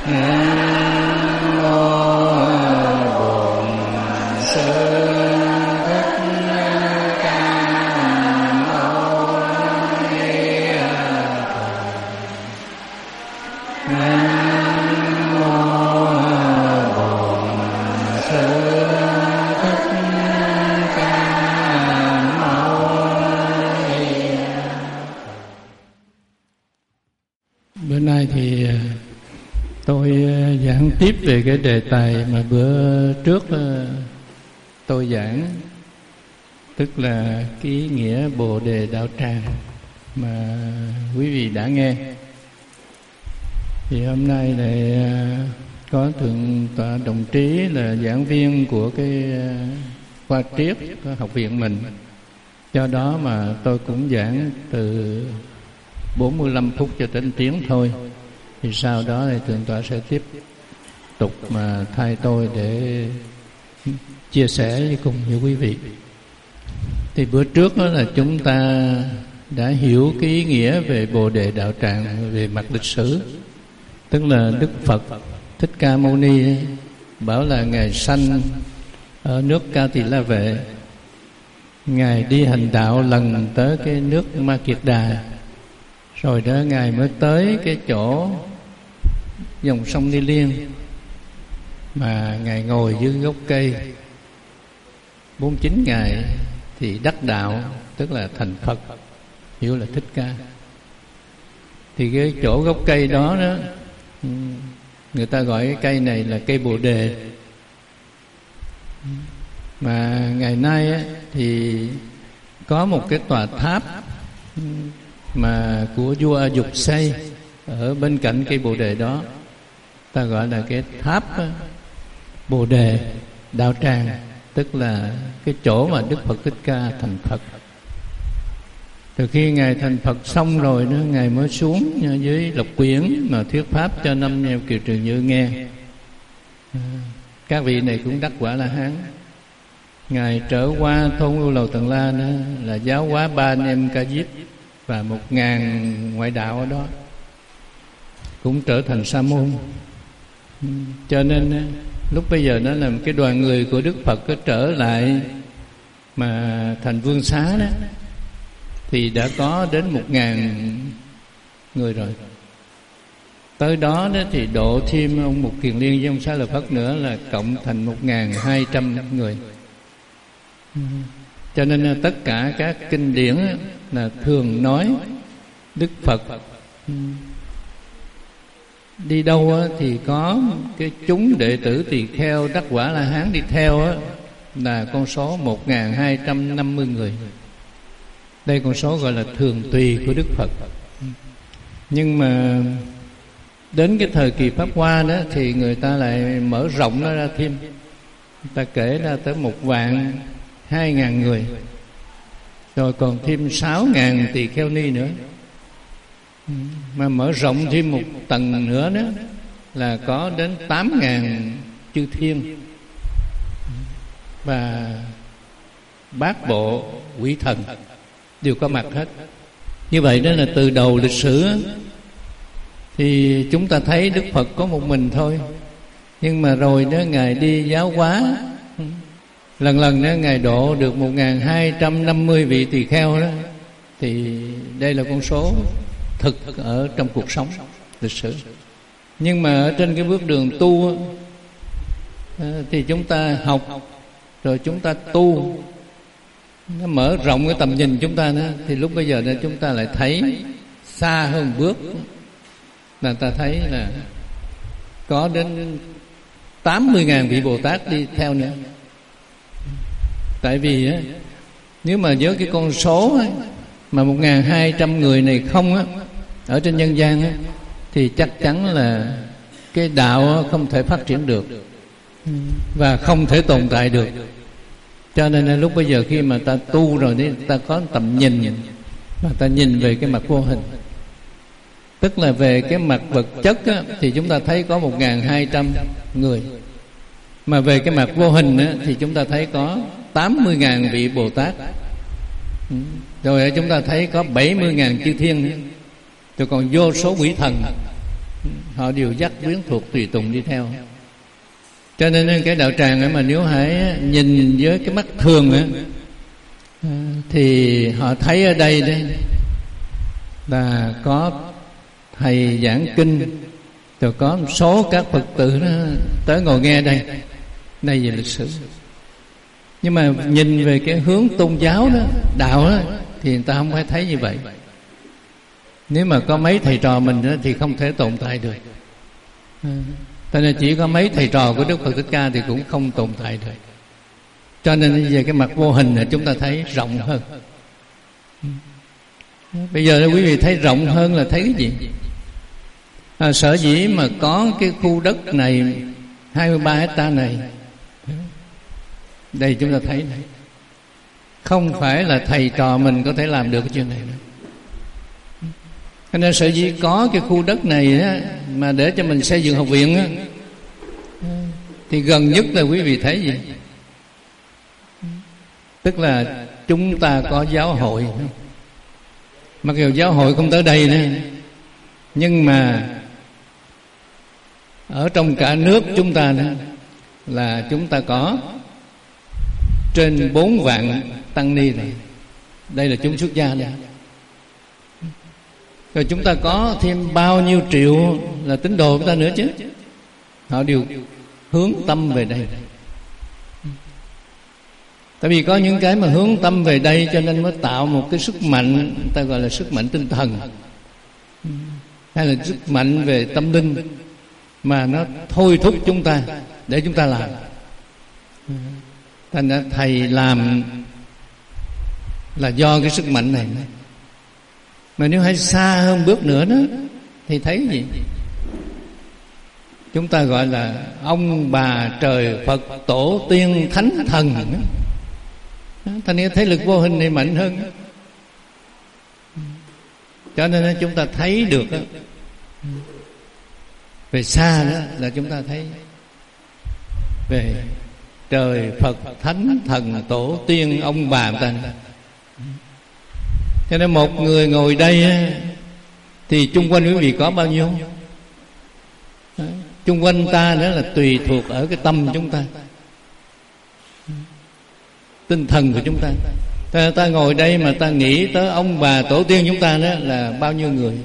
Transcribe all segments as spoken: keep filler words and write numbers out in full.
Tiếp về cái đề tài mà bữa trước tôi giảng, tức là cái ý nghĩa Bồ Đề Đạo Tràng mà quý vị đã nghe. Thì hôm nay lại có Thượng tọa Đồng Trí là giảng viên của cái khoa triết của học viện mình, do đó mà tôi cũng giảng từ bốn mươi lăm phút cho đến tiếng thôi. Thì sau đó thì Thượng tọa sẽ tiếp tục mà thay tôi để chia sẻ với cùng với quý vị. Thì bữa trước đó là chúng ta đã hiểu cái ý nghĩa về Bồ Đề Đạo Tràng về mặt lịch sử, tức là Đức Phật Thích Ca Mâu Ni bảo là Ngài sanh ở nước Ca Tỳ La Vệ, Ngài đi hành đạo lần tới cái nước Ma Kiệt Đà, rồi đó Ngài mới tới cái chỗ dòng sông Ni Liên mà Ngài ngồi dưới gốc cây bốn mươi chín ngày thì đắc đạo, tức là thành Phật, hiểu là Thích Ca. Thì cái chỗ gốc cây đó đó người ta gọi cái cây này là cây Bồ Đề. Mà ngày nay á, thì có một cái tòa tháp mà của vua A Dục xây ở bên cạnh cây Bồ Đề đó, ta gọi là cái tháp á, Bồ Đề Đạo Tràng, tức là cái chỗ mà Đức Phật Thích Ca thành Phật. Từ khi Ngài thành Phật xong rồi đó, Ngài mới xuống dưới Lộc Quyển mà thuyết pháp cho năm neo Kiều Trừ Như nghe. Các vị này cũng đắc quả La Hán. Ngài trở qua thôn Ưu Lầu Tần La đó là giáo hóa ba anh em Ca Diếp và một ngàn ngoại đạo ở đó, cũng trở thành sa môn. Cho nên lúc bây giờ nó là một cái đoàn người của Đức Phật có trở lại mà thành Vương Xá đó, thì đã có đến một ngàn người rồi. Tới đó đó thì độ thêm ông Mục Kiền Liên với ông Xá Lợi Phất nữa là cộng thành một ngàn hai trăm người. Cho nên tất cả các kinh điển là thường nói Đức Phật đi đâu thì có cái chúng đệ tử tỳ kheo đắc quả La Hán đi theo là con số một ngàn hai trăm năm mươi người. Đây con số gọi là thường tùy của Đức Phật. Nhưng mà đến cái thời kỳ Pháp Hoa đó thì người ta lại mở rộng nó ra thêm, người ta kể ra tới một vạn hai ngàn người, rồi còn thêm sáu ngàn tỳ kheo ni nữa. Mà mở rộng thêm một tầng nữa đó là có đến tám ngàn chư thiên và bát bộ quỷ thần đều có mặt hết. Như vậy đó là từ đầu lịch sử thì chúng ta thấy Đức Phật có một mình thôi, nhưng mà rồi đó Ngài đi giáo hóa, lần lần đó Ngài độ được một ngàn hai trăm năm mươi vị tỳ kheo đó. Thì đây là con số thực ở trong cuộc sống lịch sử. Nhưng mà ở trên cái bước đường tu thì chúng ta học rồi chúng ta tu, nó mở rộng cái tầm nhìn chúng ta đó, thì lúc bây giờ này chúng ta lại thấy xa hơn bước, là ta thấy là có đến tám mươi ngàn vị Bồ Tát đi theo nữa. Tại vì á, nếu mà với cái con số á, mà một ngàn hai trăm người này không á, ở trên nhân gian á, thì chắc chắn là cái đạo không thể phát triển được và không thể tồn tại được. Cho nên là lúc bây giờ khi mà ta tu rồi thì ta có tầm nhìn, mà ta nhìn về cái mặt vô hình, tức là về cái mặt vật chất á, thì chúng ta thấy có một ngàn hai trăm người. Mà về cái mặt vô hình á, thì chúng ta thấy có tám mươi ngàn vị Bồ Tát. Rồi chúng ta thấy có bảy mươi ngàn chư thiên nữa. Rồi còn vô số quỷ thần. họ đều dắt quyến thuộc tùy tùng đi theo. Cho nên cái đạo tràng ấy mà nếu hãy nhìn với cái mắt thường ấy, thì họ thấy ở đây đây là có thầy giảng kinh, rồi có một số các Phật tử đó tới ngồi nghe đây, đây về lịch sử. Nhưng mà nhìn về cái hướng tôn giáo đó, đạo đó, thì người ta không phải thấy như vậy. Nếu mà có mấy thầy trò mình đó, thì không thể tồn tại được. Cho nên chỉ có mấy thầy trò của Đức Phật Thích Ca thì cũng không tồn tại được. Cho nên về cái mặt vô hình là chúng ta thấy rộng hơn. Bây giờ quý vị thấy rộng hơn là thấy cái gì? À, sở dĩ mà có cái khu đất này hai mươi ba hectare này, đây chúng ta thấy này, không phải là thầy trò mình có thể làm được cái chuyện này nữa. Cho nên sở dĩ có cái khu đất này á, mà để cho mình xây dựng học viện á, thì gần nhất là quý vị thấy gì? Tức là chúng ta có giáo hội. Mặc dù giáo hội không tới đây nữa, nhưng mà ở trong cả nước chúng ta nữa, là chúng ta có trên bốn vạn tăng ni này. Đây là chúng xuất gia đây. Rồi chúng ta có thêm bao nhiêu triệu là tín đồ của ta nữa chứ. Họ đều hướng tâm về đây. Tại vì có những cái mà hướng tâm về đây, cho nên mới tạo một cái sức mạnh, người ta gọi là sức mạnh tinh thần, hay là sức mạnh về tâm linh, mà nó thôi thúc chúng ta để chúng ta làm. Thành ra thầy làm là do cái sức mạnh này. Mà nếu hãy xa hơn bước nữa đó, thì thấy gì? Chúng ta gọi là ông bà trời Phật tổ tiên thánh thần. Thành ra thế lực vô hình này mạnh hơn. Cho nên chúng ta thấy được đó, về xa đó là chúng ta thấy về trời Phật thánh thần tổ tiên ông bà người ta. Cho nên một người ngồi đây thì chung quanh quý vị có bao nhiêu? Chung quanh ta đó là tùy thuộc ở cái tâm chúng ta, tinh thần của chúng ta. Ta, ta ngồi đây mà ta nghĩ tới ông bà tổ tiên chúng ta đó là bao nhiêu người.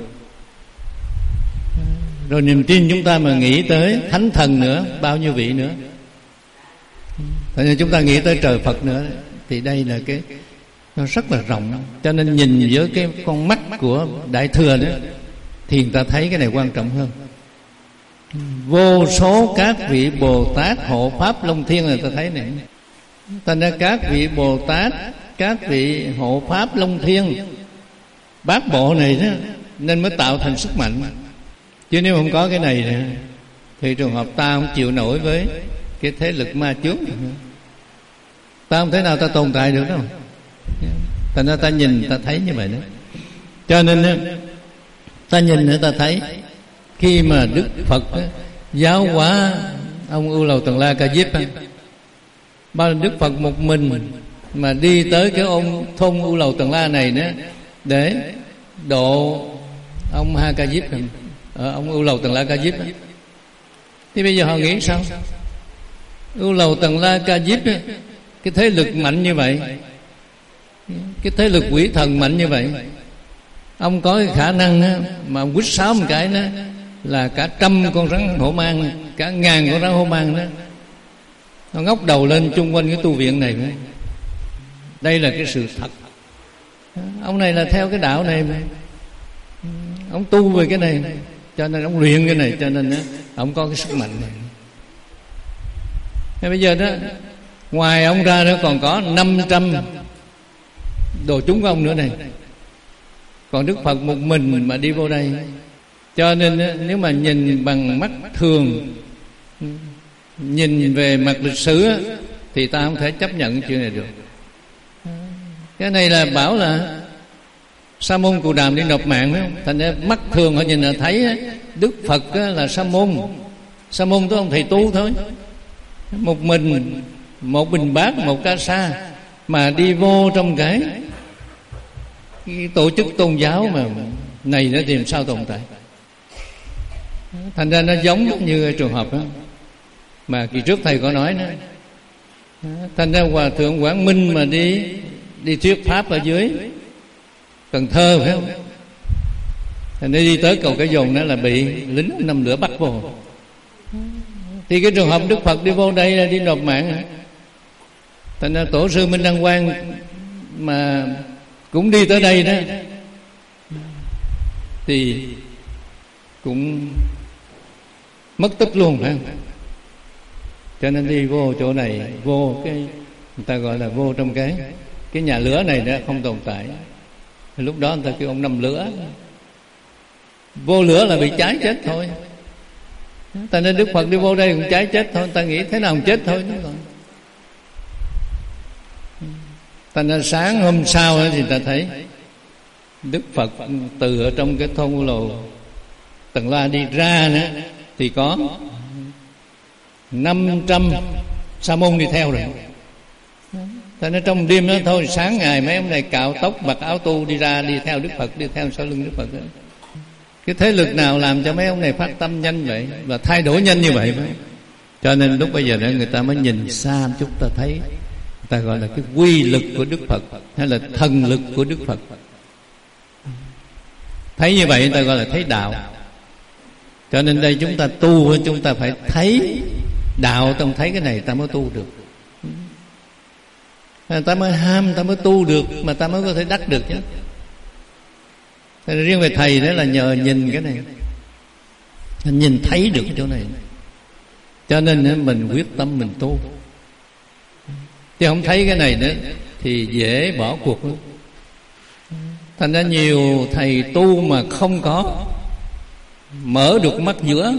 Rồi niềm tin chúng ta mà nghĩ tới thánh thần nữa, bao nhiêu vị nữa. Tại vì chúng ta nghĩ tới trời Phật nữa, thì đây là cái nó rất là rộng. Cho nên nhìn với cái con mắt của Đại Thừa đó, thì người ta thấy cái này quan trọng hơn. Vô số các vị Bồ Tát hộ Pháp Long Thiên là ta thấy này. Thành ra các vị Bồ Tát, các vị hộ Pháp Long Thiên, bát bộ này đó, nên mới tạo thành sức mạnh. Chứ nếu không có cái này nữa, thì trường hợp ta không chịu nổi với cái thế lực ma chướng, ta không thể nào ta tồn tại được đâu. Thành ra ta nhìn ta thấy như vậy đó. Cho nên ta nhìn nữa ta thấy, khi mà Đức Phật giáo hóa ông Ưu Lầu Tần La Ca Diếp, bao Đức Phật một mình mà đi tới cái ông thôn Ưu Lầu Tần La này nữa để độ ông Ha Ca Diếp, ông Ưu Lầu Tần La Ca Diếp. Thì bây giờ họ nghĩ sao? Ưu Lầu Tần La Ca Diếp, cái thế lực mạnh như vậy, cái thế lực quỷ thần mạnh như vậy, ông có cái khả năng á, mà ông quýt sáo một cái đó là cả trăm con rắn hổ mang, cả ngàn con rắn hổ mang đó nó ngóc đầu lên chung quanh cái tu viện này. Đây là cái sự thật. Ông này là theo cái đạo này mà, ông tu về cái này, cho nên ông luyện cái này, cho nên đó, ông có cái sức mạnh này. Thế bây giờ đó, ngoài ông ra nữa còn có năm trăm đồ chúng của ông nữa này. Còn Đức Phật một mình mà đi vô đây. Cho nên nếu mà nhìn bằng mắt thường, nhìn về mặt lịch sử, thì ta không thể chấp nhận chuyện này được. Cái này là bảo là Sa môn Cù Đàm đi nộp mạng, phải không? Thành ra mắt thường họ nhìn là thấy Đức Phật là Sa môn. Sa môn tới ông thầy tu thôi, một mình, một bình bát, một ca sa, mà đi vô trong cái, cái tổ chức tôn giáo mà này nó thì làm sao tồn tại. Thành ra nó giống như trường hợp đó mà kỳ trước thầy có nói đó. Thành ra Hòa Thượng Quảng Minh mà đi đi thuyết pháp ở dưới Cần Thơ phải không? Thành ra đi tới cầu Cái Dồn đó là bị lính nằm lửa bắt vô. Thì cái trường hợp Đức Phật đi vô đây là đi nộp mạng. Thành ra Tổ sư Minh Đăng Quang mà cũng đi tới đây đó thì cũng mất tích luôn phải không? Cho nên đi vô chỗ này, vô cái người ta gọi là vô trong cái cái nhà lửa này đã không tồn tại. Lúc đó người ta kêu ông nằm lửa. Vô lửa là bị cháy chết thôi. Ta nên Đức Phật đi vô đây cũng cháy chết thôi. Ta nghĩ thế nào cũng chết thôi. Ta nên sáng hôm sau thì ta thấy Đức Phật từ ở trong cái thôn lồ Tần La đi ra nữa thì có năm trăm sa môn đi theo rồi. Ta nói trong đêm đó thôi, sáng ngày mấy ông này cạo tóc mặc áo tu đi ra đi theo Đức Phật, đi theo sau lưng Đức Phật đó. Cái thế lực nào làm cho mấy ông này phát tâm nhanh vậy và thay đổi nhanh như vậy? Cho nên lúc bây giờ đó người ta mới nhìn xa một chút, ta thấy người ta gọi là cái quy lực của Đức Phật hay là thần lực của Đức Phật. Thấy như vậy người ta gọi là thấy đạo. Cho nên đây chúng ta tu, chúng ta phải thấy đạo, ta không thấy cái này ta mới tu được. Ta mới ham, ta mới tu được, mà ta mới có thể đắc được chứ. Riêng về thầy đó là nhờ nhìn cái này, nhìn thấy được cái chỗ này, cho nên mình quyết tâm mình tu. Chứ không thấy cái này nữa thì dễ bỏ cuộc lắm. Thành ra nhiều thầy tu mà không có mở được mắt giữa,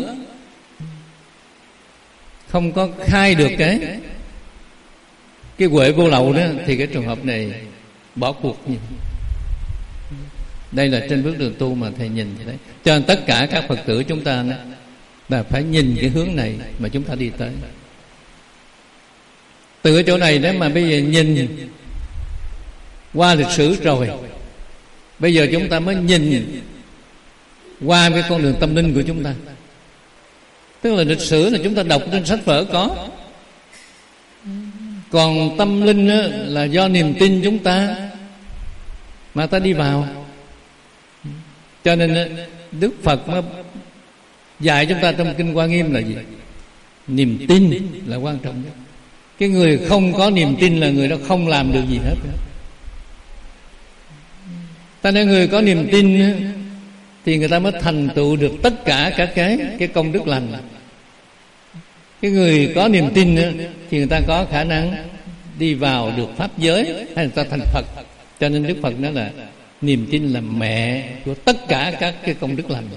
không có khai được cái cái huệ vô lậu đó, thì cái trường hợp này bỏ cuộc. Đây là trên bước đường tu mà thầy nhìn thấy. Cho nên tất cả các Phật tử chúng ta là phải nhìn cái hướng này mà chúng ta đi tới. Từ cái chỗ này đó mà bây giờ nhìn qua lịch sử rồi, bây giờ chúng ta mới nhìn qua cái con đường tâm linh của chúng ta. Tức là lịch sử là chúng ta đọc trên sách vở có, còn tâm linh là do niềm tin chúng ta mà ta đi vào. Cho nên Đức Phật mới dạy chúng ta trong Kinh Hoa Nghiêm là gì? Niềm tin là quan trọng nhất. Cái người không có niềm tin là người đó không làm được gì hết. Ta nói người có niềm tin thì người ta mới thành tựu được tất cả các cái cái công đức lành. Cái người có niềm tin thì người ta có khả năng đi vào được pháp giới hay người ta thành Phật. Cho nên Đức Phật nói là niềm tin là mẹ của tất cả các cái công đức lành.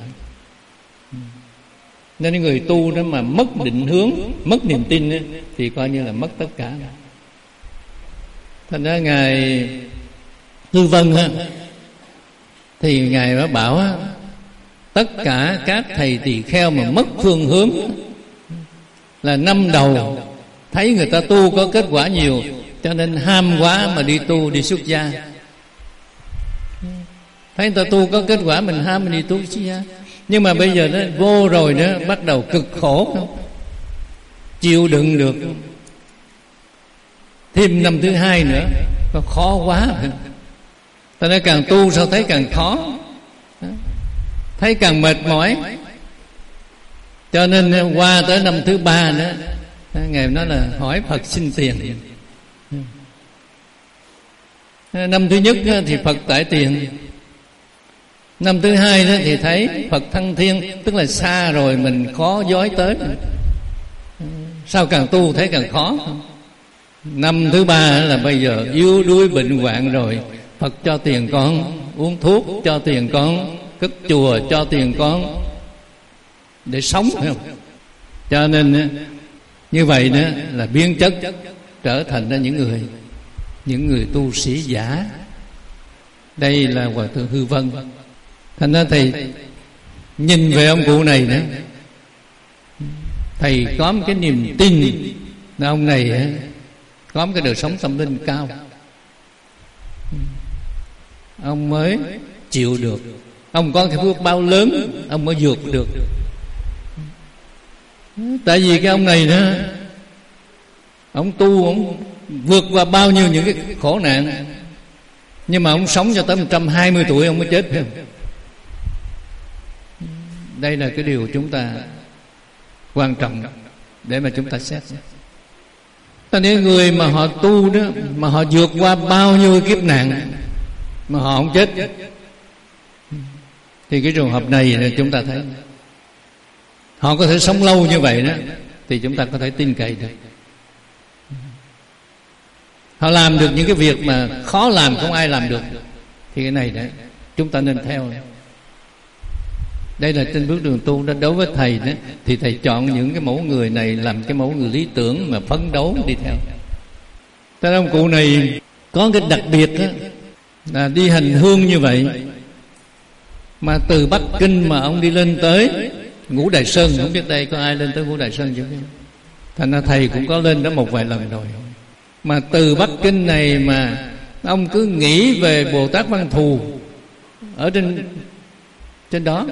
Nên người tu đó mà mất định hướng, mất niềm tin thì coi như là mất tất cả. Thành ra Ngài Hư Vân ha, thì Ngài đã bảo á, tất cả các thầy tỳ kheo mà mất phương hướng là năm đầu thấy người ta tu có kết quả nhiều, cho nên ham quá mà đi tu, đi xuất gia. Thấy người ta tu có kết quả mình ham mình đi tu xuất gia. Nhưng mà bây giờ nó vô rồi đó, bắt đầu cực khổ, chịu đựng được thêm năm thứ hai nữa, nó khó quá. Ta nói càng tu sao thấy càng khó, thấy càng mệt mỏi. Cho nên qua tới năm thứ ba nữa, Ngài nói là hỏi Phật xin tiền. Năm thứ nhất thì Phật tải tiền. Năm thứ hai đó thì thấy Phật thăng thiên, tức là xa rồi mình khó dối tới. Sao càng tu thấy càng khó. Năm thứ ba là bây giờ yếu đuối bệnh hoạn rồi, Phật cho tiền con uống thuốc, cho tiền con cất chùa, cho tiền con để sống, phải không? Cho nên như vậy đó là biến chất trở thành ra những người những người tu sĩ giả. Đây là Hòa Thượng Hư Vân. Thành ra thầy nhìn về ông cụ này nữa, thầy có một cái niềm tin là ông này có một cái đời sống tâm linh cao, ông mới chịu được. Ông có cái phước bao lớn, ông mới vượt được. Tại vì cái ông này đó, ông tu, ông vượt qua bao nhiêu những cái khổ nạn, nhưng mà ông sống cho tới một trăm hai mươi tuổi ông mới chết, phải không? Đây là cái điều chúng ta quan trọng để mà chúng ta xét. Cho nên người mà họ tu đó, mà họ vượt qua bao nhiêu kiếp nạn mà họ không chết, thì cái trường hợp này là chúng ta thấy họ có thể sống lâu như vậy đó, thì chúng ta có thể tin cậy được. Họ làm được những cái việc mà khó làm không ai làm được, thì cái này đó chúng ta nên theo. Đây là trên bước đường tu đó. Đối với thầy đó, thì thầy chọn những cái mẫu người này làm cái mẫu người lý tưởng mà phấn đấu đi theo. Thế ông cụ này có cái đặc biệt đó, là đi hành hương như vậy, mà từ Bắc Kinh mà ông đi lên tới Ngũ Đài Sơn. Không biết đây có ai lên tới Ngũ Đài Sơn chưa? Thành ra thầy cũng có lên đó một vài lần rồi. Mà từ Bắc Kinh này mà ông cứ nghĩ về Bồ Tát Văn Thù ở trên trên đó,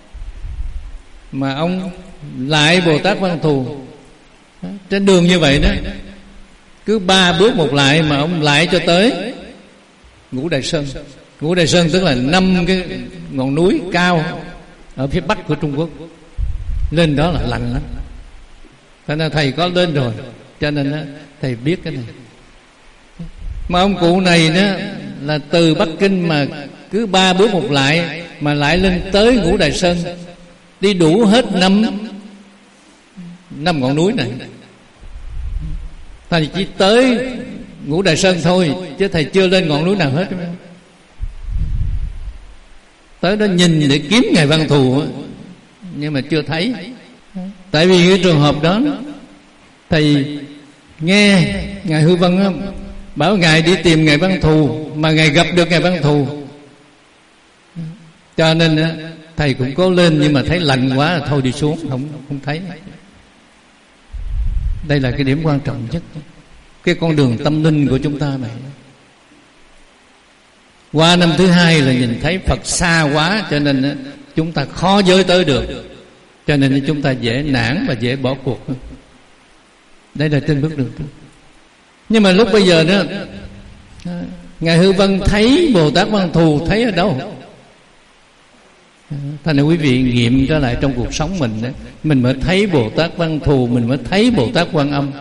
mà ông lại Bồ Tát Văn Thù trên đường như vậy đó, cứ ba bước một lại mà ông lại cho tới Ngũ Đài Sơn. Ngũ Đài Sơn tức là năm cái ngọn núi cao ở phía bắc của Trung Quốc. Lên đó là lạnh lắm. Thế nên thầy có lên rồi, cho nên đó, thầy biết cái này. Mà ông cụ này đó là từ Bắc Kinh mà cứ ba bước một lại mà lại lên tới Ngũ Đài Sơn, đi đủ hết năm năm ngọn núi này. Thầy chỉ tới Ngũ Đài Sơn thôi, chứ thầy chưa lên ngọn núi nào hết. Tới đó nhìn để kiếm Ngài Văn Thù, nhưng mà chưa thấy. Tại vì cái trường hợp đó, thầy nghe Ngài Hư Vân bảo Ngài đi tìm Ngài Văn Thù, mà Ngài gặp được Ngài Văn Thù, cho nên thầy cũng cố lên, nhưng mà thấy lạnh quá thôi đi xuống, không không thấy. Đây là cái điểm quan trọng nhất, cái con đường tâm linh của chúng ta này. Qua năm thứ hai là nhìn thấy Phật xa quá, cho nên chúng ta khó giới tới được, cho nên chúng ta dễ nản và dễ bỏ cuộc. Đây là trên bước đường. Nhưng mà lúc bây giờ đó, Ngài Hư Vân thấy Bồ Tát Văn Thù thấy ở đâu? Thành ra quý vị nghiệm trở lại trong cuộc sống mình đó, mình mới thấy Bồ Tát Văn Thù, mình mới thấy Bồ Tát Quan Âm.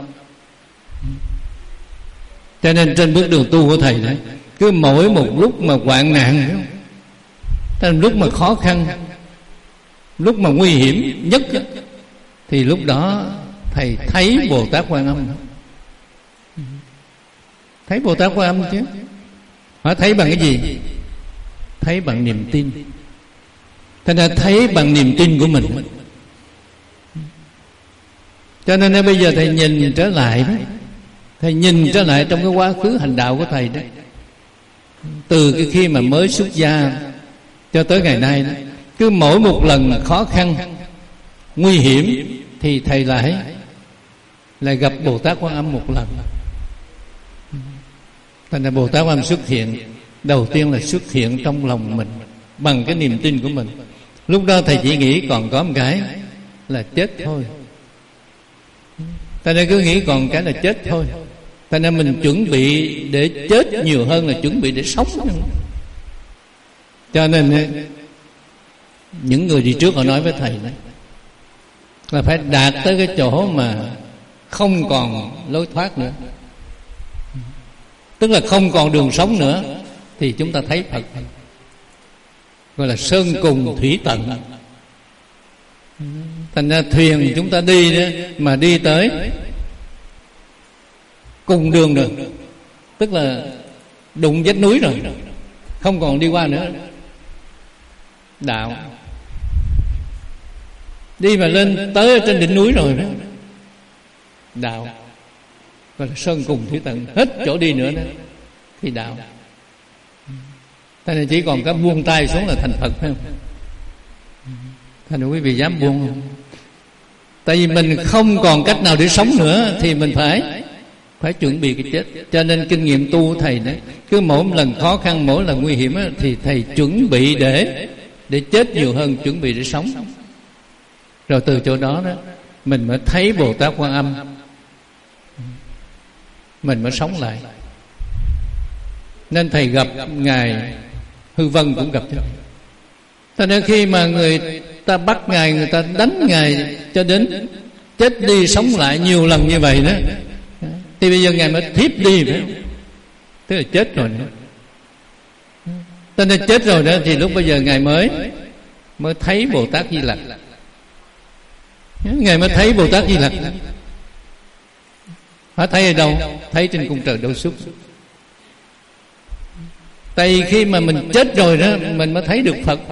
Cho nên trên bước đường tu của thầy đó, cứ mỗi một lúc mà hoạn nạn, lúc mà khó khăn, lúc mà nguy hiểm nhất, thì lúc đó thầy thấy Bồ Tát Quan Âm. Thấy Bồ Tát Quan Âm chứ. Họ thấy bằng cái gì? Thấy bằng niềm tin. Thành ra thấy bằng niềm tin của mình. Cho nên bây giờ thầy nhìn trở lại đó, thầy nhìn trở lại trong cái quá khứ hành đạo của thầy đó, từ cái khi mà mới xuất gia cho tới ngày nay đó, cứ mỗi một lần khó khăn nguy hiểm thì thầy lại lại gặp Bồ Tát Quan Âm một lần. Thành ra Bồ Tát Quan Âm xuất hiện, đầu tiên là xuất hiện trong lòng mình bằng cái niềm tin của mình. Lúc đó thầy chỉ nghĩ còn có một cái là chết thôi. Thành ra cứ nghĩ còn cái là chết thôi. Thành ra mình chuẩn bị để chết nhiều hơn là chuẩn bị để sống. Cho nên những người đi trước họ nói với thầy đó, là phải đạt tới cái chỗ mà không còn lối thoát nữa, tức là không còn đường sống nữa, thì chúng ta thấy Phật, gọi là sơn cùng thủy tận. Thành ra thuyền chúng ta đi đó, mà đi tới cùng đường rồi, tức là đụng vách núi rồi, không còn đi qua nữa. Đạo đi mà lên tới trên đỉnh núi rồi đó, đạo gọi là sơn cùng thủy tận, hết chỗ đi nữa đó thì đạo. Thế nên chỉ còn có buông tay xuống là thành Phật, phải không? Thế nên quý vị dám buông không? Tại vì mình không còn cách nào để sống nữa, thì mình phải phải chuẩn bị cái chết. Cho nên kinh nghiệm tu của thầy đó, cứ mỗi một lần khó khăn, mỗi lần nguy hiểm đó, thì thầy chuẩn bị để để chết nhiều hơn chuẩn bị để sống. Rồi từ chỗ đó đó mình mới thấy Bồ Tát Quan Âm, mình mới sống lại. Nên thầy gặp ngài Hư Vân cũng gặp cho. Cho nên khi mà người ta bắt ngài, người ta đánh ngài cho đến chết đi sống lại nhiều lần như vậy đó, thì bây giờ ngài mới thiếp đi, phải không? Tức là chết rồi nữa. Cho nên chết rồi đó, thì lúc bây giờ ngài mới mới thấy Bồ Tát Di Lặc. Ngài mới thấy Bồ Tát Di Lặc. Họ thấy ở đâu? Thấy trên cung trời Đâu Xuất. Tại khi mà mình chết rồi đó, mình mới thấy được Phật.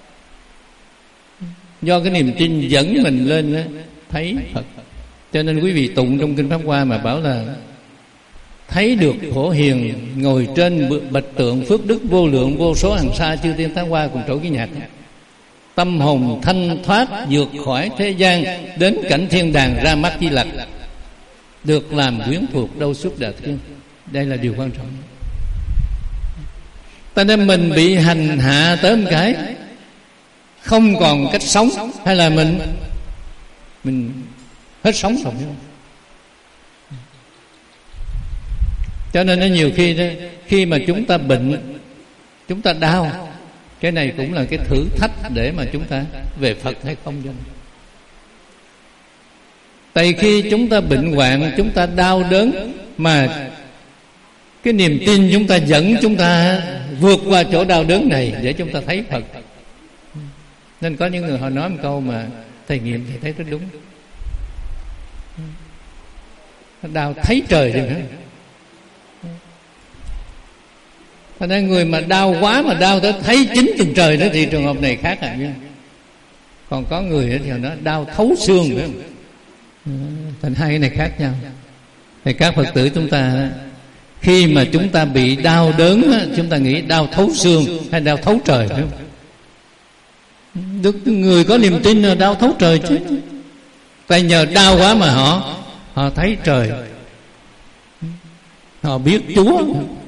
Do cái niềm tin dẫn mình lên đó, thấy Phật. Cho nên quý vị tụng trong Kinh Pháp Hoa mà bảo là thấy được Phổ Hiền ngồi trên bạch tượng phước đức vô lượng vô số hàng xa chư thiên tháng hoa cùng trổ cái nhạc. Tâm hồn thanh thoát vượt khỏi thế gian, đến cảnh thiên đàng ra mắt Di Lặc, được làm quyến thuộc Đâu Xuất Đà Thiên. Đây là điều quan trọng. Ta nên mình bị hành hạ tới một cái không còn cách sống, hay là mình mình hết sống rồi. Cho nên nó nhiều khi đó, khi mà chúng ta bệnh, chúng ta đau, cái này cũng là cái thử thách để mà chúng ta về Phật hay không. Tại khi chúng ta bệnh hoạn, chúng ta đau đớn, mà cái niềm tin chúng ta dẫn chúng ta vượt qua chỗ đau đớn này để chúng ta thấy Phật. Nên có những người họ nói một câu mà thầy nghiệm thì thấy rất đúng: đau thấy trời đi nữa. Thành ra người mà đau quá, mà đau tới thấy chính tầng trời đó, thì trường hợp này khác à nha. Còn có người thì nó đau thấu xương nữa. Thành hai cái này khác nhau. Thì các Phật tử chúng ta, khi mà chúng ta bị đau đớn, chúng ta nghĩ đau thấu xương hay đau thấu trời, phải không? Được người có niềm tin là đau thấu trời chứ. Tại nhờ đau quá mà họ họ thấy trời, họ biết Chúa.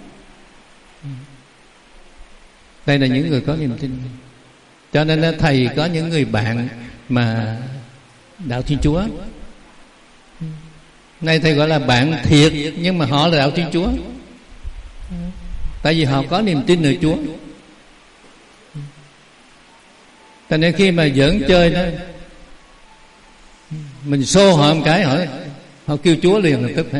Đây là những người có niềm tin. Cho nên thầy có những người bạn mà đạo Thiên Chúa. Nay thầy gọi là bạn thiệt, nhưng mà họ là đạo Thiên Chúa. Tại vì họ có niềm tin ở Chúa. Cho nên khi mà giỡn chơi đó, mình xô họ một cái, họ họ kêu Chúa liền lập tức.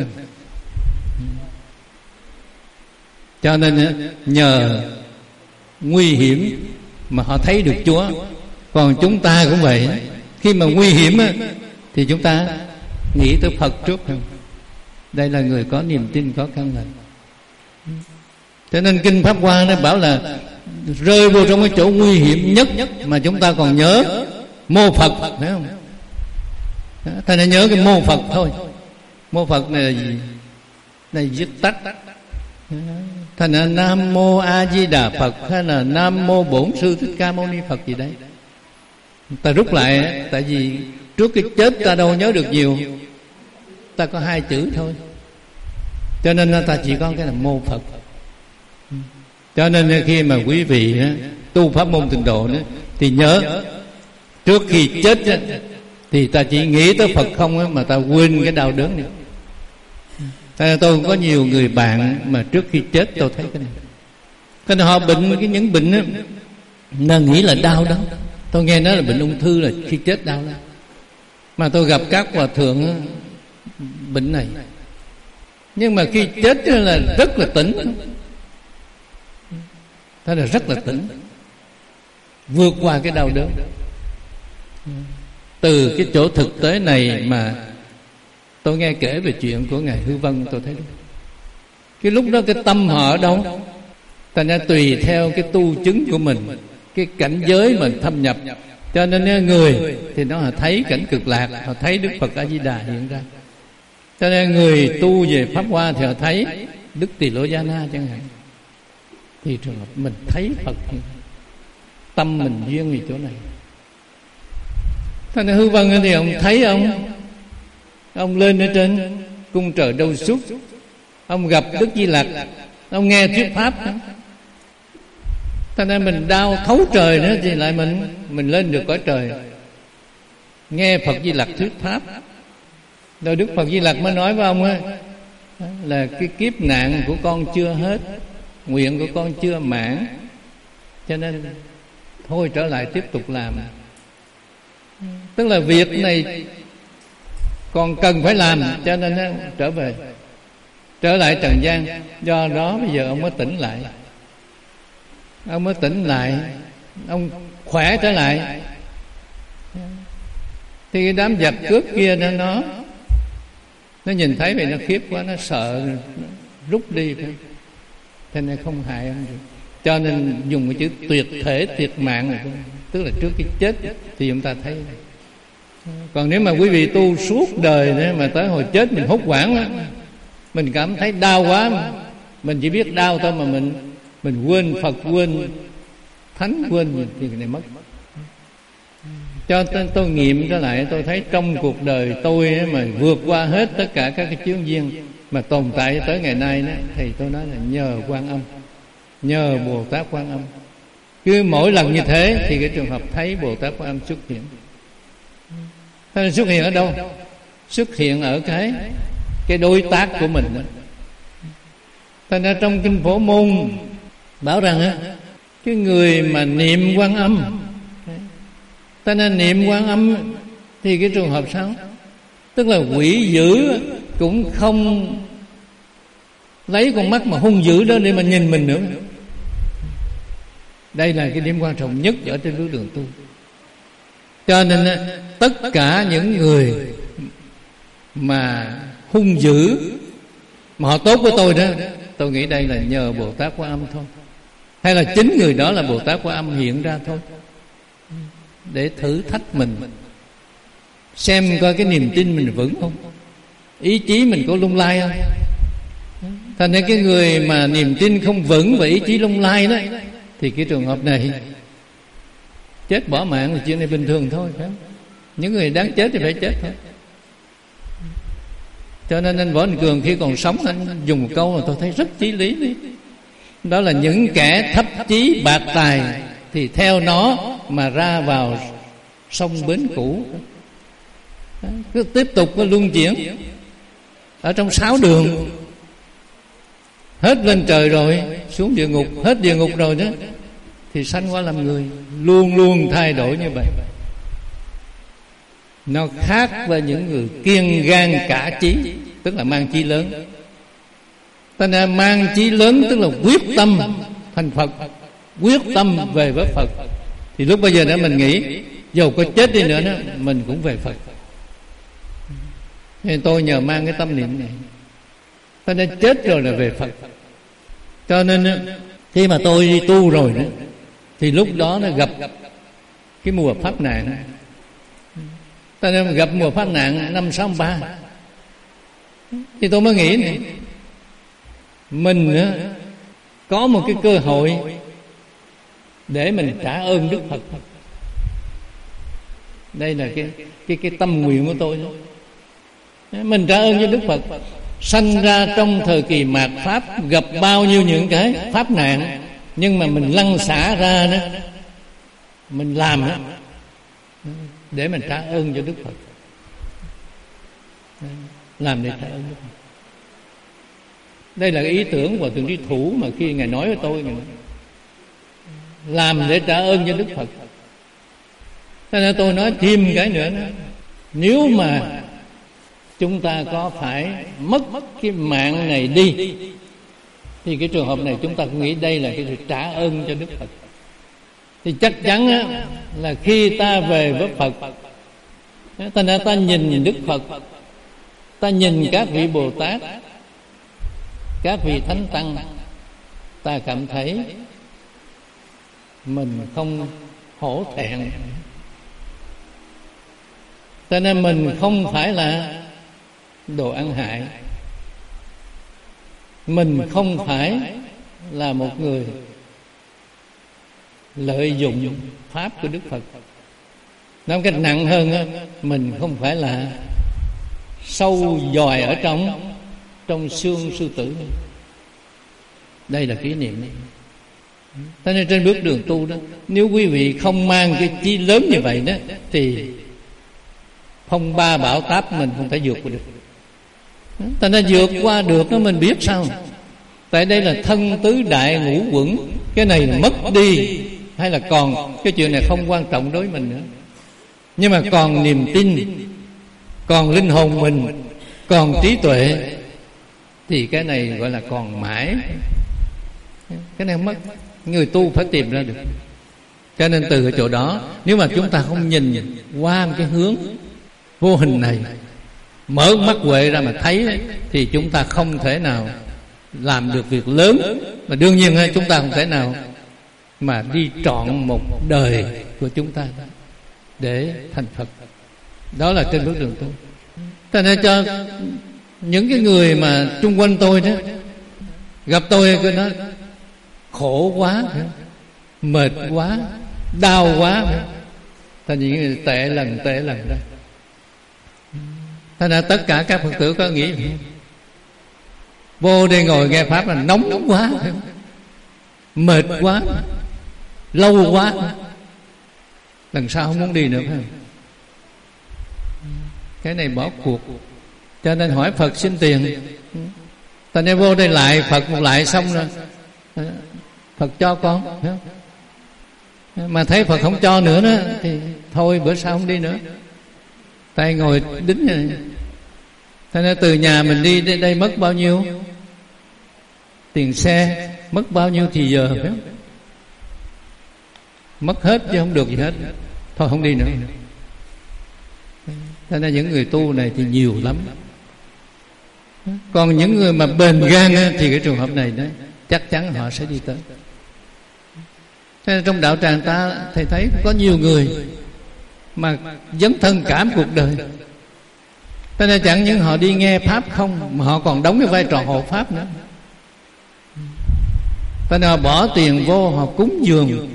Cho nên nhờ nguy hiểm mà họ thấy được Chúa. Còn chúng ta cũng vậy, khi mà nguy hiểm thì chúng ta nghĩ tới Phật trước. Đây là người có niềm tin, có căn lành. Cho nên Kinh Pháp Hoa nó bảo là rơi vô trong cái chỗ nguy hiểm nhất mà chúng ta còn nhớ mô Phật, phải không? Thầy nên nhớ cái mô Phật thôi. Mô Phật này là gì? Này viết tắt. Thành là Nam Mô A Di Đà Phật hay là Nam Mô Bổn Sư Thích Ca Mâu Ni Phật gì đấy. Ta rút lại, tại vì trước cái chết ta đâu nhớ được nhiều, ta có hai chữ thôi. Cho nên ta chỉ có cái là mô Phật. Cho nên khi mà quý vị tu pháp môn Tịnh Độ đó, thì nhớ trước khi chết thì ta chỉ nghĩ tới Phật không, mà ta quên cái đau đớn nữa. Tại tôi có nhiều người bạn mà trước khi chết tôi thấy cái này, cái họ bệnh cái những bệnh đó, nó nghĩ là đau đó. Tôi nghe nói là bệnh ung thư là khi chết đau lắm. Mà tôi gặp các hòa thượng bệnh này, nhưng mà khi chết là rất là tỉnh. Thế là rất là tỉnh, vượt qua cái đau đớn. Từ cái chỗ thực tế này mà tôi nghe kể về chuyện của Ngài Hư Vân, tôi thấy đúng. Cái lúc đó cái tâm họ ở đâu? Thành ra tùy theo cái tu chứng của mình, cái cảnh giới mình thâm nhập. Cho nên người thì nó họ thấy cảnh cực lạc, họ thấy Đức Phật A Di Đà hiện ra. Cho nên người tu về Pháp Hoa thì họ thấy Đức Tỳ Lô Gia Na chẳng hạn. Thì trường hợp mình thấy Phật, tâm mình duyên về chỗ này. Thành Hư Vân thì ông thấy ông Ông lên ở trên cung trời Đâu Xuất, ông gặp Đức Di Lặc, ông nghe thuyết pháp. Thành ra mình đau thấu trời nữa thì lại mình mình lên được cõi trời. nghe Phật Di Lặc thuyết pháp. Rồi Đức Phật Di Lặc mới nói với ông á, là cái kiếp nạn của con chưa hết, nguyện của con chưa mãn, cho nên thôi trở lại tiếp tục làm. Tức là việc này còn cần phải làm, cho nên nó trở về, trở lại trần gian. Do đó bây giờ ông mới tỉnh lại, ông mới tỉnh lại, ông khỏe trở lại. Thì cái đám giặc cướp kia nó nó nó nhìn thấy vậy nó khiếp quá, nó sợ, nó rút đi, cho nên không hại ông được. Cho nên dùng cái chữ tuyệt thể tuyệt mạng này, tức là trước cái chết thì chúng ta thấy. Còn nếu mà quý vị tu suốt đời nữa mà tới hồi chết mình hốt hoảng á, mình cảm thấy đau quá, mình chỉ biết đau thôi mà mình mình quên Phật, quên Thánh, quên thì này mất. Cho tôi, tôi nghiệm trở lại, tôi thấy trong cuộc đời tôi mà vượt qua hết tất cả các cái chướng duyên mà tồn tại tới ngày nay đó, thì tôi nói là nhờ Quan Âm, nhờ Bồ Tát Quan Âm. Cứ mỗi lần như thế thì cái trường hợp thấy Bồ Tát Quan Âm xuất hiện. Thế xuất hiện ở đâu? Xuất hiện ở cái cái đối tác của mình đó. Thành ra trong Kinh Phổ Môn bảo rằng á, cái người mà niệm Quan Âm, ta nên niệm Quan Âm thì cái trường hợp sao? Tức là quỷ dữ cũng không lấy con mắt mà hung dữ đó để mà nhìn mình nữa. Đây là cái điểm quan trọng nhất ở trên bước đường tu. Cho nên tất cả những người mà hung dữ mà họ tốt với tôi đó, tôi nghĩ đây là nhờ Bồ Tát Quan Âm thôi, hay là chính người đó là Bồ Tát Quan Âm hiện ra thôi, để thử thách mình, xem coi cái niềm tin mình vững không, ý chí mình có lung lay không. Thành ra cái người mà niềm tin không vững và ý chí lung lay đó, thì cái trường hợp này chết bỏ mạng là chuyện này bình thường thôi, phải không? Những người đáng chết thì phải chết thôi. Cho nên anh Võ Đình Cường khi còn sống, anh dùng một câu mà tôi thấy rất chí lý đấy. Đó là những kẻ thấp chí bạc tài thì theo nó mà ra vào sông bến cũ. Cứ tiếp tục có luân chuyển ở trong sáu đường. Hết lên trời rồi xuống địa ngục, hết địa ngục rồi đó thì sanh qua làm người. Luôn luôn thay đổi như vậy. Nó khác với những người kiên gan cả chí, tức là mang chí lớn. Ta nên mang chí lớn tức là quyết tâm thành Phật, quyết tâm về với Phật. Thì lúc bây giờ đó mình nghĩ dầu có chết đi nữa đó, mình cũng về Phật. Nên tôi nhờ mang cái tâm niệm này, ta nên chết rồi là về Phật. Cho nên khi mà tôi đi tu rồi đó, thì lúc đó nó gặp cái mùa pháp nạn. Ta nên gặp mùa pháp nạn năm sáu ba, thì tôi mới nghĩ này, mình á, có một cái cơ hội để mình trả ơn Đức Phật. Đây là cái cái cái tâm nguyện của tôi đó. Mình trả ơn cho Đức Phật. Sanh ra trong thời kỳ mạt pháp, gặp bao nhiêu những cái pháp nạn, nhưng mà mình lăn xả ra đó, mình làm đó để mình trả ơn cho Đức Phật. Làm để trả ơn Đức Phật. Đây là cái ý tưởng của Thượng Tri Thủ mà khi Ngài nói với tôi, Ngài nói, làm để trả ơn cho Đức Phật. Thế nên tôi nói thêm cái nữa đó. Nếu mà chúng ta có phải mất cái mạng này đi, thì cái trường hợp này chúng ta cũng nghĩ đây là cái sự trả ơn cho Đức Phật. Thì chắc chắn á, là khi ta về với Phật, ta đã ta nhìn Đức Phật, ta nhìn các vị Bồ Tát, các vị Thánh Tăng, ta cảm thấy mình không hổ thẹn. Cho nên mình không phải là đồ ăn hại, mình không phải là một người lợi dụng pháp của Đức Phật. Nói cách nặng hơn á, mình không phải là sâu dòi ở trong trong xương sư tử. Đây là kỷ niệm này. Cho nên trên bước đường tu đó, nếu quý vị không mang cái chí lớn như vậy đó, thì phong ba bão táp mình không thể vượt qua được. Ta nó vượt qua được nó mình biết sao. Tại đây là thân tứ đại ngũ quẩn. Cái này là mất đi hay là còn, cái chuyện này không quan trọng đối với mình nữa. Nhưng mà còn niềm tin, còn linh hồn mình, còn trí tuệ, thì cái này gọi là còn mãi. Cái này không mất. Người tu phải tìm ra được. Cho nên từ cái chỗ đó, nếu mà chúng ta không nhìn qua một cái hướng vô hình này, mở mắt huệ ra mà thấy, thì chúng ta không thể nào làm được việc lớn. Mà đương nhiên chúng ta không thể nào mà đi trọn một đời của chúng ta để thành Phật. Đó là trên bước đường tu. Ta nên cho những cái người mà chung quanh tôi đó, gặp tôi cứ nói khổ quá, mệt quá, đau quá. Thành những người tệ lần tệ lần đó. Thành ra tất cả các Phật tử có nghĩ vô đây ngồi nghe Pháp là nóng quá, mệt quá, lâu quá, lần sau không muốn đi nữa phải không? Cái này bỏ cuộc. Cho nên hỏi Phật xin tiền. Ta nên vô đây lại Phật một lại xong rồi Phật cho con, mà thấy Phật không cho nữa đó, thì thôi bữa sau không đi nữa. Tay ngồi đính rồi. Thế nên từ nhà mình đi đến đây mất bao nhiêu tiền xe, mất bao nhiêu thì giờ phải không? Mất hết chứ không được gì hết. Thôi không đi nữa. Thế nên những người tu này thì nhiều lắm. Còn những người mà bền gan thì cái trường hợp này đó, chắc chắn họ sẽ đi tới. Thế nên trong đạo tràng ta thầy thấy có nhiều người mà dấn thân cảm cuộc đời. Thế nên chẳng những họ đi nghe Pháp không, mà họ còn đóng cái vai trò hộ Pháp nữa. Thế nên họ bỏ tiền vô, họ cúng dường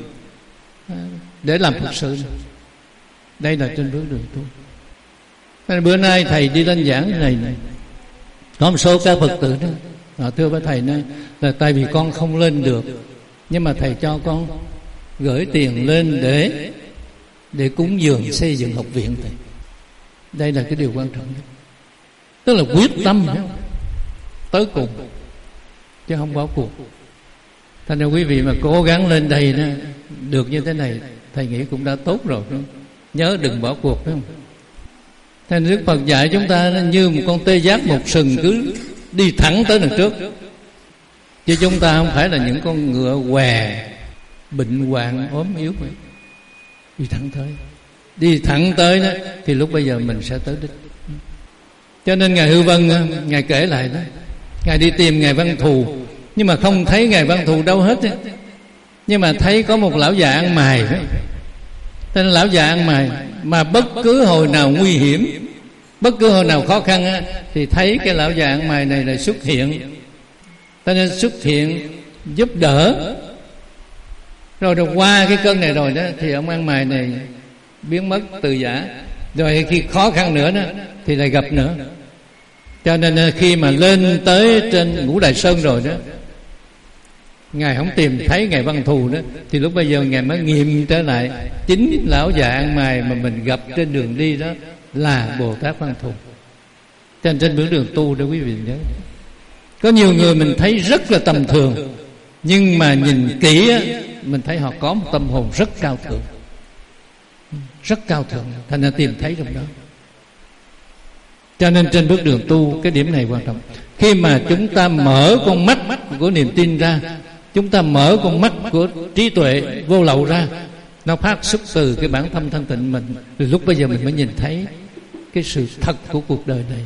để làm Phật sự. Đây là trên bước đường tu. Thế nên bữa nay thầy đi lên giảng cái này này, có một số các Phật tử đó, họ thưa với thầy này là tại vì con không lên được, nhưng mà thầy cho con gửi tiền lên để để cúng dường xây dựng học viện thầy. Đây là cái điều quan trọng nhất. Tức là quyết tâm tới cùng, chứ không bỏ cuộc. Thành ra quý vị mà cố gắng lên đây đó, được như thế này, thầy nghĩ cũng đã tốt rồi. Nhớ đừng bỏ cuộc, phải không? Thành Đức Phật dạy chúng ta như một con tê giác một sừng, cứ đi thẳng tới đằng trước. Chứ chúng ta không phải là những con ngựa què, bệnh hoạn, ốm yếu vậy. Đi thẳng tới, đi thẳng tới đó, thì lúc bây giờ mình sẽ tới đích. Cho nên Ngài Hư Vân, Ngài kể lại đó, Ngài đi tìm Ngài Văn Thù, nhưng mà không thấy Ngài Văn Thù đâu hết. Nhưng mà thấy có một lão già ăn mày. Tên lão già ăn mày, mà bất cứ hồi nào nguy hiểm, bất cứ hồi nào khó khăn á, thì thấy cái lão già ăn mày này là xuất hiện. Cho nên xuất hiện giúp đỡ. Rồi rồi qua cái cơn này rồi đó, thì ông ăn mày này biến mất từ giả. Rồi khi khó khăn nữa đó, thì lại gặp nữa. Cho nên khi mà lên tới trên Ngũ Đại Sơn rồi đó, Ngài không tìm thấy Ngài Văn Thù đó, thì lúc bây giờ Ngài mới nghiệm trở lại chính lão già ăn mày mà mình gặp trên đường đi đó là Bồ Tát Văn Thù. Trên trên bước đường tu đó quý vị nhớ, có nhiều người mình thấy rất là tầm thường, nhưng mà nhìn kỹ á, mình thấy họ có một tâm hồn rất cao thượng, rất cao thượng, thành ra tìm thấy trong đó. Cho nên trên bước đường tu, cái điểm này quan trọng. Khi mà chúng ta mở con mắt của niềm tin ra, chúng ta mở con mắt của trí tuệ vô lậu ra, nó phát xuất từ cái bản tâm thanh tịnh mình, thì lúc bây giờ mình mới nhìn thấy cái sự thật của cuộc đời này.